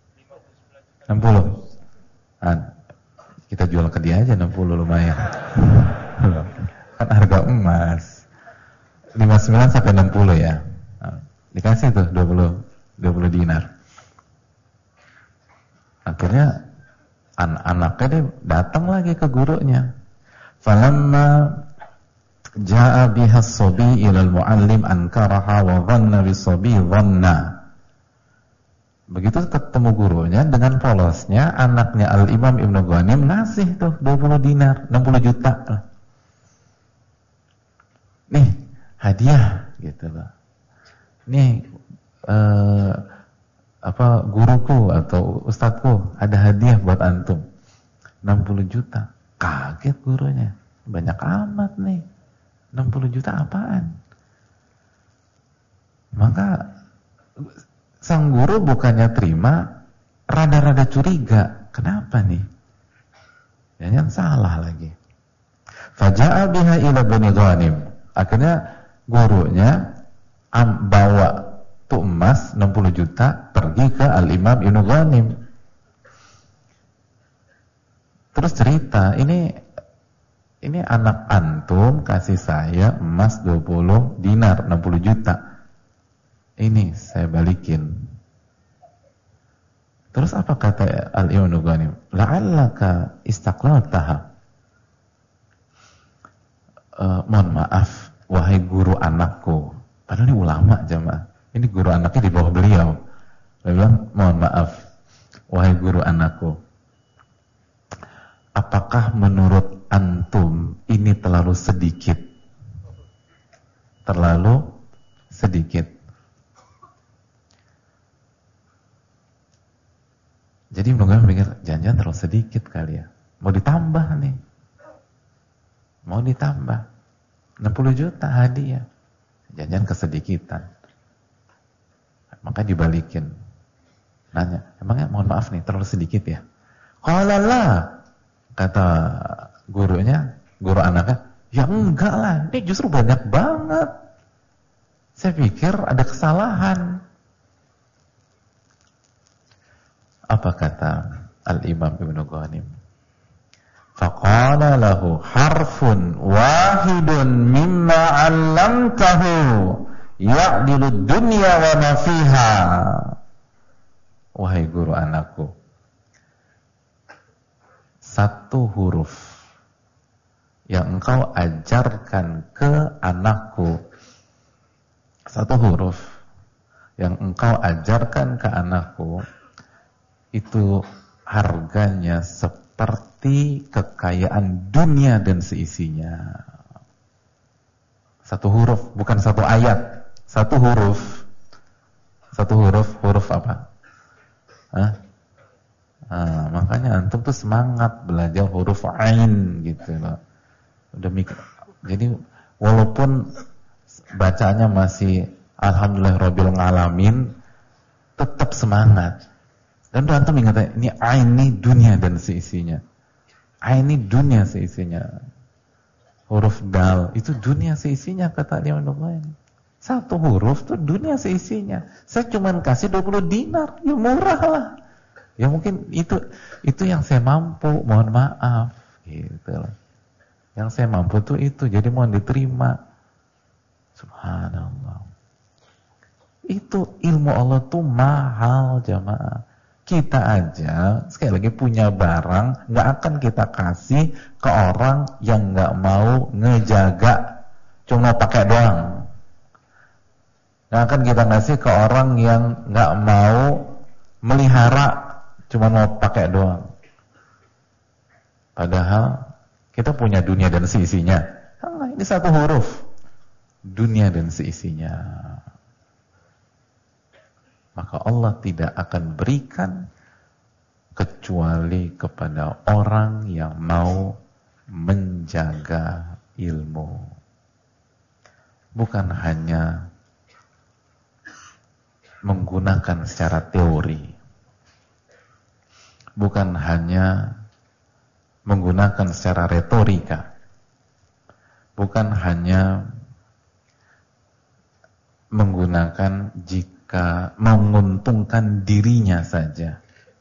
B: 60. Kita jual ke dia aja 60, lumayan. Kan harga emas 59 sampai 60 ya. Dikasih tuh 20 dinar. Akhirnya anaknya dia datang lagi ke gurunya. Falamma jaa biha as-sabi ila al-muallim ankaraha wa dhanna bis-sabi dhanna. Begitu ketemu gurunya, dengan polosnya anaknya Al-Imam Ibnu Ghanim ngasih tuh 20 dinar, 60 juta. Nih, hadiah gitu loh. Nih guruku atau ustadku ada hadiah buat antum. 60 juta. Kaget gurunya. Banyak amat nih. 60 juta apaan? Maka sang guru bukannya terima, rada-rada curiga. Kenapa nih? Jangan salah lagi. Faja'a biha ila Bani Ghanim. Akhirnya gurunya bawa tuh emas 60 juta pergi ke Al-Imam Ibnu Ghanim. Terus cerita, ini anak antum kasih saya emas 20 dinar, 60 juta. Ini saya balikin. Terus apa kata Al-Imam Ibnu Ghanim? La'allaka istaqlaltaha. Mohon maaf, wahai guru anakku. Padahal ini ulama jamaah. Ini guru anaknya di bawah beliau. Dia bilang, mohon maaf. wahai guru anakku, apakah menurut antum ini terlalu sedikit? Terlalu sedikit. Jadi mungkin mikir, jangan-jangan terlalu sedikit kali ya. Mau ditambah nih. Mau ditambah. 60 juta hadiah. Jangan-jangan kesedikitan. Maka dibalikin. Nanya, emangnya mohon maaf nih, terlalu sedikit ya? Qala la, kata gurunya, guru anaknya, ya enggak lah, ini justru banyak banget. Saya pikir ada kesalahan. Apa kata Al-Imam Ibnu Ghanim? Faqala lahu harfun wahidun mimma 'allamtahu ya'dilu dunya wa ma fiha. Wahai guru anakku, satu huruf yang engkau ajarkan ke anakku, satu huruf yang engkau ajarkan ke anakku, itu harganya seperti kekayaan dunia dan seisinya. Satu huruf, bukan satu ayat. Satu huruf. Satu huruf, huruf apa? Makanya antum tuh semangat belajar huruf ain gitu loh. Udah mikir. Jadi walaupun bacaannya masih alhamdulillahirabbil alamin, tetap semangat. Dan antum ingat, ini ain ini dunia dan seisinya. Ain ini dunia seisinya. Huruf dal itu dunia seisinya kata Imam Nawawi. Satu huruf tuh dunia seisinya. Saya cuma kasih 20 dinar, ya murah lah. Ya mungkin itu yang saya mampu, mohon maaf gitu loh. Yang saya mampu tuh itu, jadi mohon diterima. Subhanallah. Itu ilmu Allah tuh mahal jamaah. Kita aja sekali lagi punya barang, nggak akan kita kasih ke orang yang nggak mau ngejaga, cuma mau pakai doang. Nggak akan kita ngasih ke orang yang nggak mau melihara, cuma mau pakai doang. Padahal kita punya dunia dan seisinya. Ini satu huruf, dunia dan seisinya. Maka Allah tidak akan berikan kecuali kepada orang yang mau menjaga ilmu. Bukan hanya menggunakan secara teori, bukan hanya menggunakan secara retorika, bukan hanya menggunakan jika menguntungkan dirinya saja,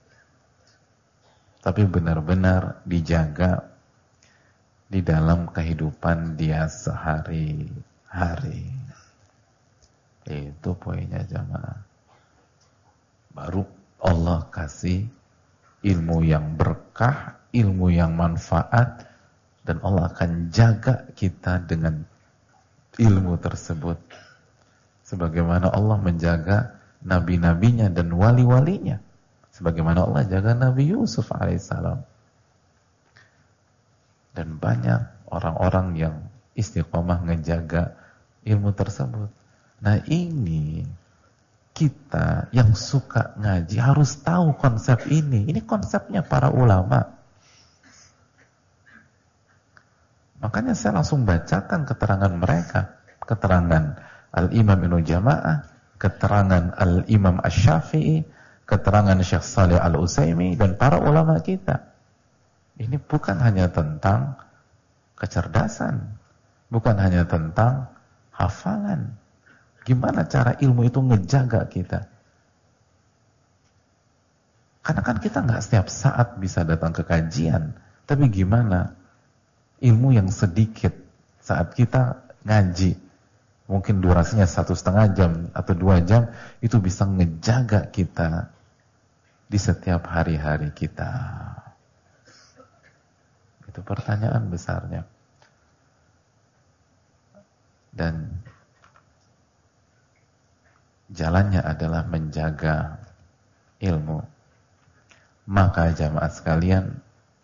B: tapi benar-benar dijaga di dalam kehidupan dia sehari-hari. Itu poinnya jamaah. Baru Allah kasih ilmu yang berkah, ilmu yang manfaat, dan Allah akan jaga kita dengan ilmu tersebut. Sebagaimana Allah menjaga nabi-nabinya dan wali-walinya. Sebagaimana Allah jaga Nabi Yusuf alaihissalam. Dan banyak orang-orang yang istiqomah ngejaga ilmu tersebut. Nah ini kita yang suka ngaji harus tahu konsep ini. Ini konsepnya para ulama. Makanya saya langsung bacakan keterangan mereka. Keterangan Al-Imam Ibnu Jama'ah, keterangan Al-Imam Asy-Syafi'i, keterangan Syekh Shalih Al-Utsaimin dan para ulama kita. Ini bukan hanya tentang kecerdasan, bukan hanya tentang hafalan. Gimana cara ilmu itu ngejaga kita? Karena kan kita nggak setiap saat bisa datang ke kajian, tapi gimana ilmu yang sedikit saat kita ngaji, mungkin durasinya 1,5 jam atau 2 jam, itu bisa ngejaga kita di setiap hari-hari kita. Itu pertanyaan besarnya. Dan jalannya adalah menjaga ilmu. Maka jamaah sekalian,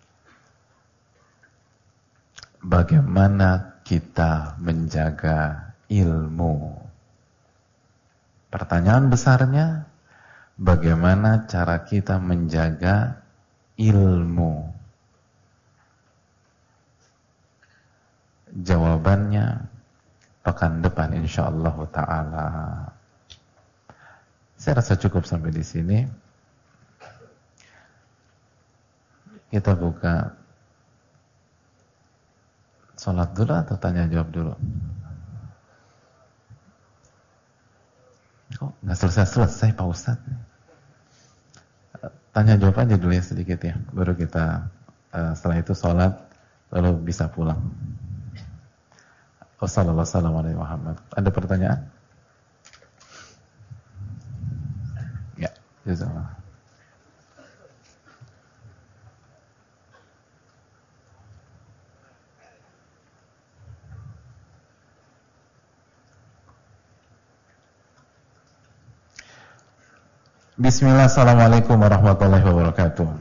B: bagaimana kita menjaga ilmu? Pertanyaan besarnya, bagaimana cara kita menjaga ilmu? Jawabannya pekan depan insyaallah ta'ala. Saya rasa cukup sampai di sini. Kita buka sholat dulu atau tanya jawab dulu? Kok nggak selesai Pak Ustadz? Tanya jawab aja dulu ya sedikit ya. Baru kita setelah itu sholat, lalu bisa pulang. Wassalamualaikum warahmatullahi wabarakatuh. Ada pertanyaan? Ya, jazakallah. Bismillah, assalamualaikum warahmatullahi wabarakatuh.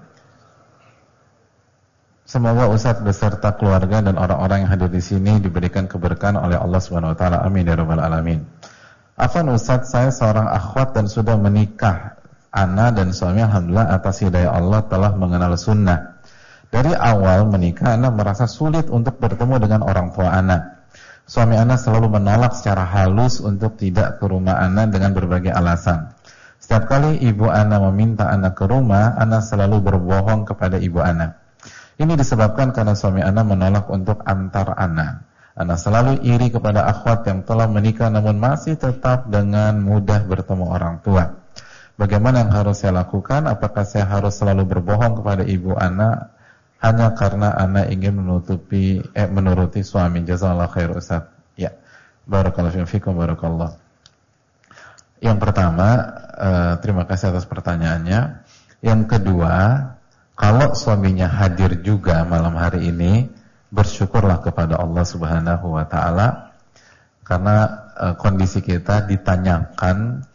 B: Semoga Ustadz beserta keluarga dan orang-orang yang hadir di sini diberikan keberkahan oleh Allah Subhanahu wa taala. Amin ya rabbal alamin. Afwan Ustadz, saya seorang akhwat dan sudah menikah. Ana dan suami alhamdulillah atas hidayah Allah telah mengenal sunnah. Dari awal menikah, Ana merasa sulit untuk bertemu dengan orang tua Ana. Suami Ana selalu menolak secara halus untuk tidak ke rumah Ana dengan berbagai alasan. Setiap kali ibu Ana meminta Ana ke rumah, Ana selalu berbohong kepada ibu Ana. Ini disebabkan karena suami Ana menolak untuk antar Ana. Ana selalu iri kepada akhwat yang telah menikah namun masih tetap dengan mudah bertemu orang tua. Bagaimana yang harus saya lakukan? Apakah saya harus selalu berbohong kepada ibu Ana hanya karena Ana ingin menuruti suami? Jazakallahu khair Ustaz. Ya. Barakallahu fiikum, barakallah. Yang pertama, terima kasih atas pertanyaannya. Yang kedua, kalau suaminya hadir juga malam hari ini, bersyukurlah kepada Allah Subhanahu wa taala karena kondisi kita ditanyakan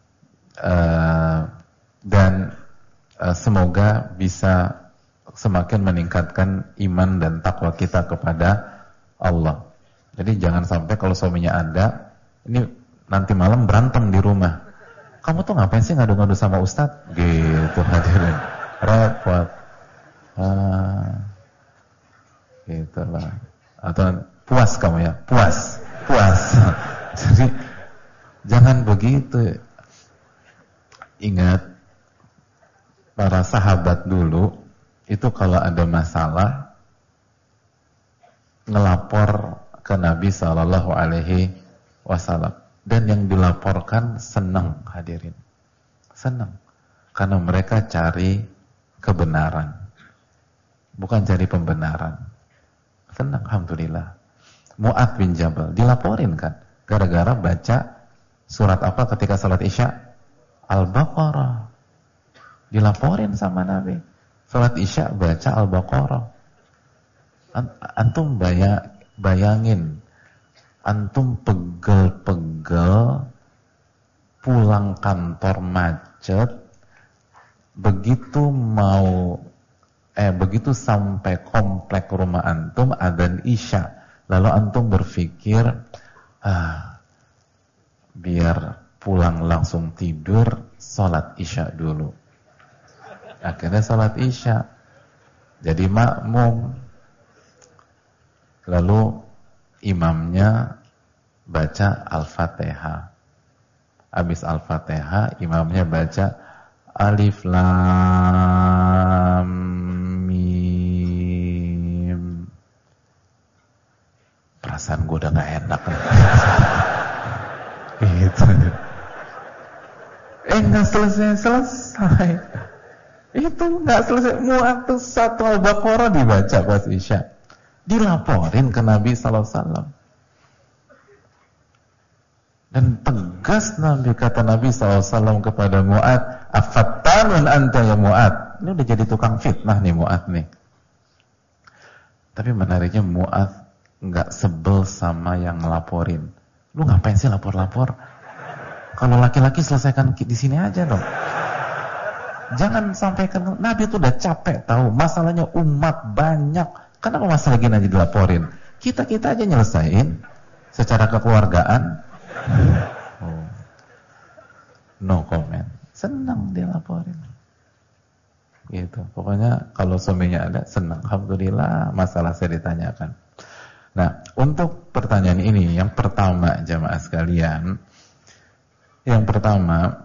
B: dan semoga bisa semakin meningkatkan iman dan takwa kita kepada Allah. Jadi jangan sampai kalau suaminya ada, ini nanti malam berantem di rumah. Kamu tuh ngapain sih ngadu-ngadu sama Ustadz? Gitu hadirin. Repot. Gitu lah. Atau puas kamu ya? Puas. Jadi jangan begitu. Ingat, para sahabat dulu itu kalau ada masalah ngelapor ke Nabi Sallallahu Alaihi Wasallam, dan yang dilaporkan senang hadirin, senang karena mereka cari kebenaran, bukan cari pembenaran. Senang, alhamdulillah. Mu'adz bin Jabal dilaporin kan, gara-gara baca surat apa ketika salat Isya? Al-Baqarah. Dilaporin sama Nabi. Salat Isya baca Al-Baqarah. Antum bayangin, antum pegel-pegel pulang kantor macet, begitu sampai komplek rumah antum adzan Isya, lalu antum berpikir, biar pulang langsung tidur, sholat Isya dulu. Akhirnya sholat Isya, jadi makmum, lalu imamnya baca Al-Fatihah. Habis Al-Fatihah, imamnya baca Alif Lam Mim. Perasaan gue udah gak enak. Gitu. Gak selesai. Itu gak selesai. Mu'adz satu Al-Baqarah dibaca pas Isya. Dilaporin ke Nabi SAW. Dan tegas Nabi, kata Nabi SAW kepada Mu'adz, afattanun anta ya Mu'adz. Ini udah jadi tukang fitnah nih Mu'adz nih. Tapi menariknya Mu'adz gak sebel sama yang ngelaporin. Lu ngapain sih lapor-lapor? Kalau laki-laki selesaikan di sini aja dong. Jangan sampaikan, Nabi itu udah capek tahu, masalahnya umat banyak. Kenapa masalah gini aja dilaporin? Kita aja nyelesain secara kekeluargaan. Oh. No comment. Senang dilaporin. Gitu. Pokoknya kalau suaminya ada, senang. Alhamdulillah masalah saya ditanyakan. Nah, untuk pertanyaan ini, yang pertama jamaah sekalian, yang pertama,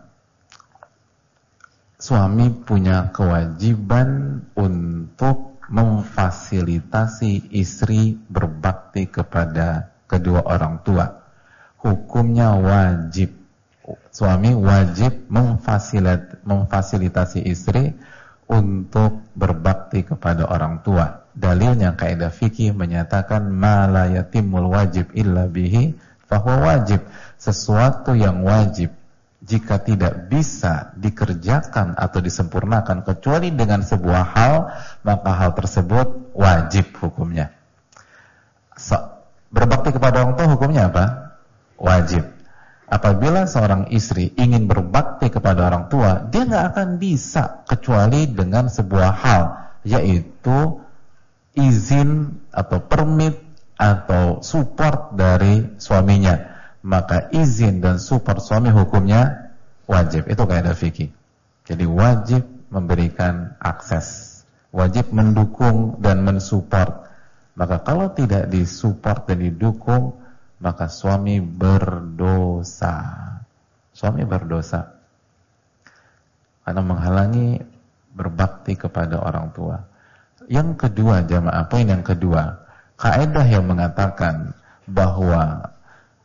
B: suami punya kewajiban untuk memfasilitasi istri berbakti kepada kedua orang tua. Hukumnya wajib. Suami wajib memfasilitasi istri untuk berbakti kepada orang tua. Dalilnya kaidah fikih menyatakan ma la yatimul wajib illa bihi fahuwa wajib. Sesuatu yang wajib jika tidak bisa dikerjakan atau disempurnakan kecuali dengan sebuah hal, maka hal tersebut wajib hukumnya. Berbakti kepada orang tua hukumnya apa? Wajib. Apabila seorang istri ingin berbakti kepada orang tua, dia nggak akan bisa kecuali dengan sebuah hal, yaitu izin atau permit atau support dari suaminya. Maka izin dan support suami hukumnya wajib. Itu kaidah fikih. Jadi wajib memberikan akses, wajib mendukung dan mensupport. Maka kalau tidak disupport dan didukung, maka suami berdosa. Suami berdosa karena menghalangi berbakti kepada orang tua. Yang kedua jamaah, poin yang kedua, kaidah yang mengatakan bahwa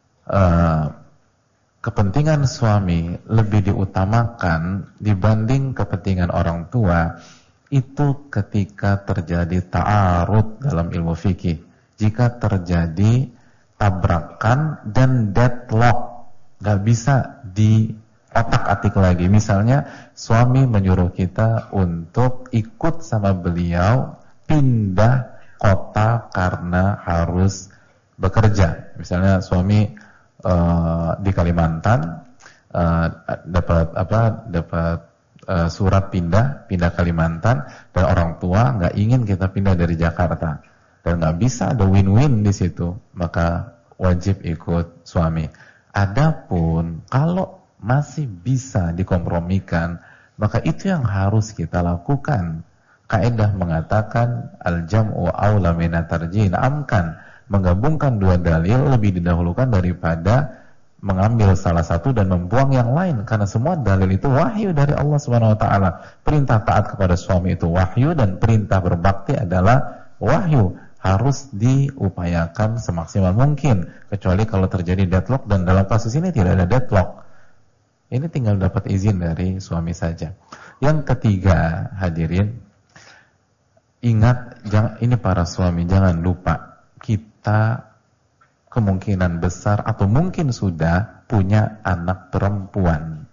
B: kepentingan suami lebih diutamakan dibanding kepentingan orang tua, itu ketika terjadi ta'arud dalam ilmu fikih. Jika terjadi tabrakan dan deadlock, gak bisa diotak-atik lagi. Misalnya suami menyuruh kita untuk ikut sama beliau pindah kota karena harus bekerja. Misalnya suami di Kalimantan dapat surat pindah Kalimantan, dan orang tua nggak ingin kita pindah dari Jakarta, dan nggak bisa ada win-win di situ, maka wajib ikut suami. Adapun kalau masih bisa dikompromikan, maka itu yang harus kita lakukan. Kaidah mengatakan al-jam'u aula min at-tarjih, amkan, menggabungkan dua dalil lebih didahulukan daripada mengambil salah satu dan membuang yang lain, karena semua dalil itu wahyu dari Allah Subhanahu wa taala. Perintah taat kepada suami itu wahyu, dan perintah berbakti adalah wahyu. Harus diupayakan semaksimal mungkin, kecuali kalau terjadi deadlock, dan dalam kasus ini tidak ada deadlock. Ini tinggal dapat izin dari suami saja. Yang ketiga, hadirin, ingat, ini para suami, jangan lupa, kita kemungkinan besar atau mungkin sudah punya anak perempuan.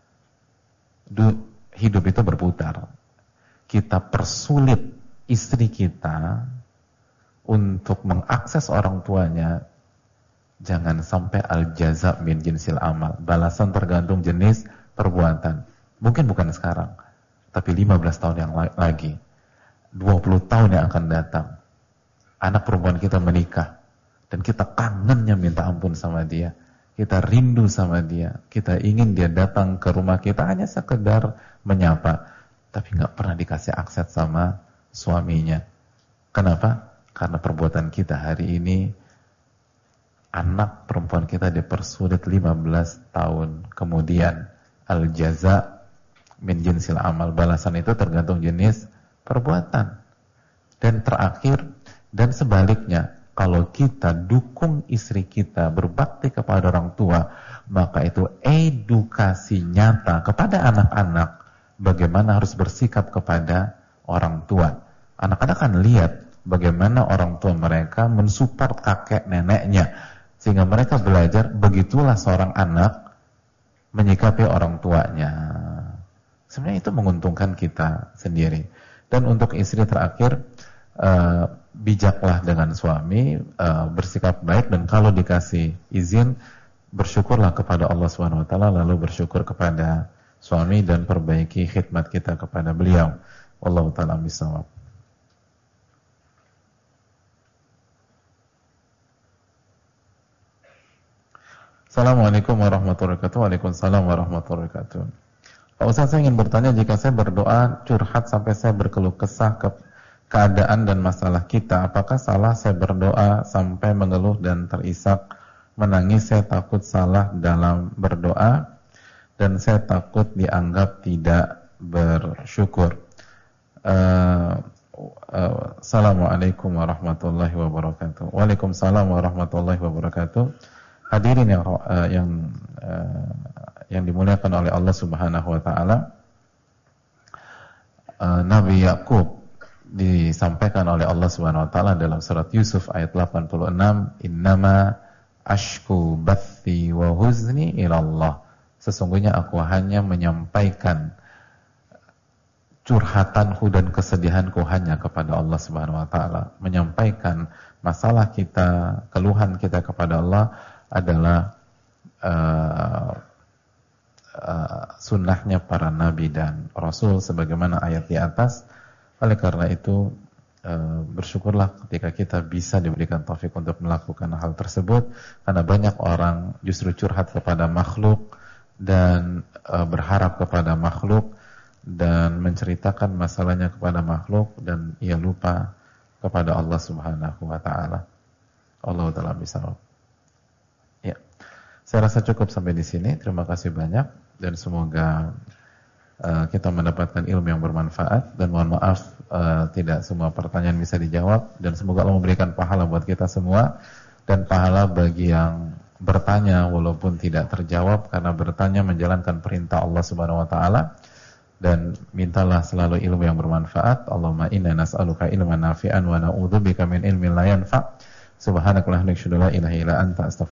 B: Hidup itu berputar. Kita persulit istri kita untuk mengakses orang tuanya. Jangan sampai al-jaza min jinsil amal, balasan tergantung jenis perbuatan. Mungkin bukan sekarang, tapi 15 tahun yang lagi, 20 tahun yang akan datang, anak perempuan kita menikah, dan kita kangennya minta ampun sama dia, kita rindu sama dia, kita ingin dia datang ke rumah kita hanya sekedar menyapa, tapi nggak pernah dikasih akses sama suaminya. Kenapa? Karena perbuatan kita hari ini, anak perempuan kita dipersulit 15 tahun kemudian. Al-jaza min jinsil amal, balasan itu tergantung jenis perbuatan. Dan terakhir, dan sebaliknya, kalau kita dukung istri kita berbakti kepada orang tua, maka itu edukasi nyata kepada anak-anak bagaimana harus bersikap kepada orang tua. Anak-anak kan lihat bagaimana orang tua mereka mensupport kakek neneknya, sehingga mereka belajar begitulah seorang anak menyikapi orang tuanya. Sebenarnya itu menguntungkan kita sendiri. Dan untuk istri terakhir, bijaklah dengan suami, bersikap baik, dan kalau dikasih izin, bersyukurlah kepada Allah SWT, lalu bersyukur kepada suami dan perbaiki khidmat kita kepada beliau. Wallahu ta'ala bishawab. Assalamualaikum warahmatullahi wabarakatuh. Waalaikumsalam warahmatullahi wabarakatuh. Pak Ustaz, saya ingin bertanya, jika saya berdoa curhat sampai saya berkeluh kesah ke keadaan dan masalah kita, apakah salah saya berdoa sampai mengeluh dan terisak menangis? Saya takut salah dalam berdoa dan saya takut dianggap tidak bersyukur. Assalamualaikum warahmatullahi wabarakatuh. Waalaikumsalam warahmatullahi wabarakatuh. Hadirin yang dimuliakan oleh Allah Subhanahu wa taala. Nabi Yakub disampaikan oleh Allah Subhanahu wa taala dalam surat Yusuf ayat 86, innama ashku bathi wa huzni ilallah. Sesungguhnya aku hanya menyampaikan curhatanku dan kesedihanku hanya kepada Allah Subhanahu wa taala. Menyampaikan masalah kita, keluhan kita kepada Allah adalah sunnahnya para nabi dan rasul sebagaimana ayat di atas. Oleh karena itu bersyukurlah ketika kita bisa diberikan taufik untuk melakukan hal tersebut, karena banyak orang justru curhat kepada makhluk dan berharap kepada makhluk dan menceritakan masalahnya kepada makhluk dan ia lupa kepada Allah Subhanahu wa taala. Allah taala bisawab. Ya. Saya rasa cukup sampai di sini. Terima kasih banyak dan semoga kita mendapatkan ilmu yang bermanfaat, dan mohon maaf tidak semua pertanyaan bisa dijawab, dan semoga Allah memberikan pahala buat kita semua dan pahala bagi yang bertanya walaupun tidak terjawab, karena bertanya menjalankan perintah Allah Subhanahu wa taala. Dan mintalah selalu ilmu yang bermanfaat. Allahumma inna nas'aluka ilman nafi'an wa na'udzubika min ilmin la yanfa'. Subhanakallahumma wa bihamdika, la ilaha illa anta, astaghfiruka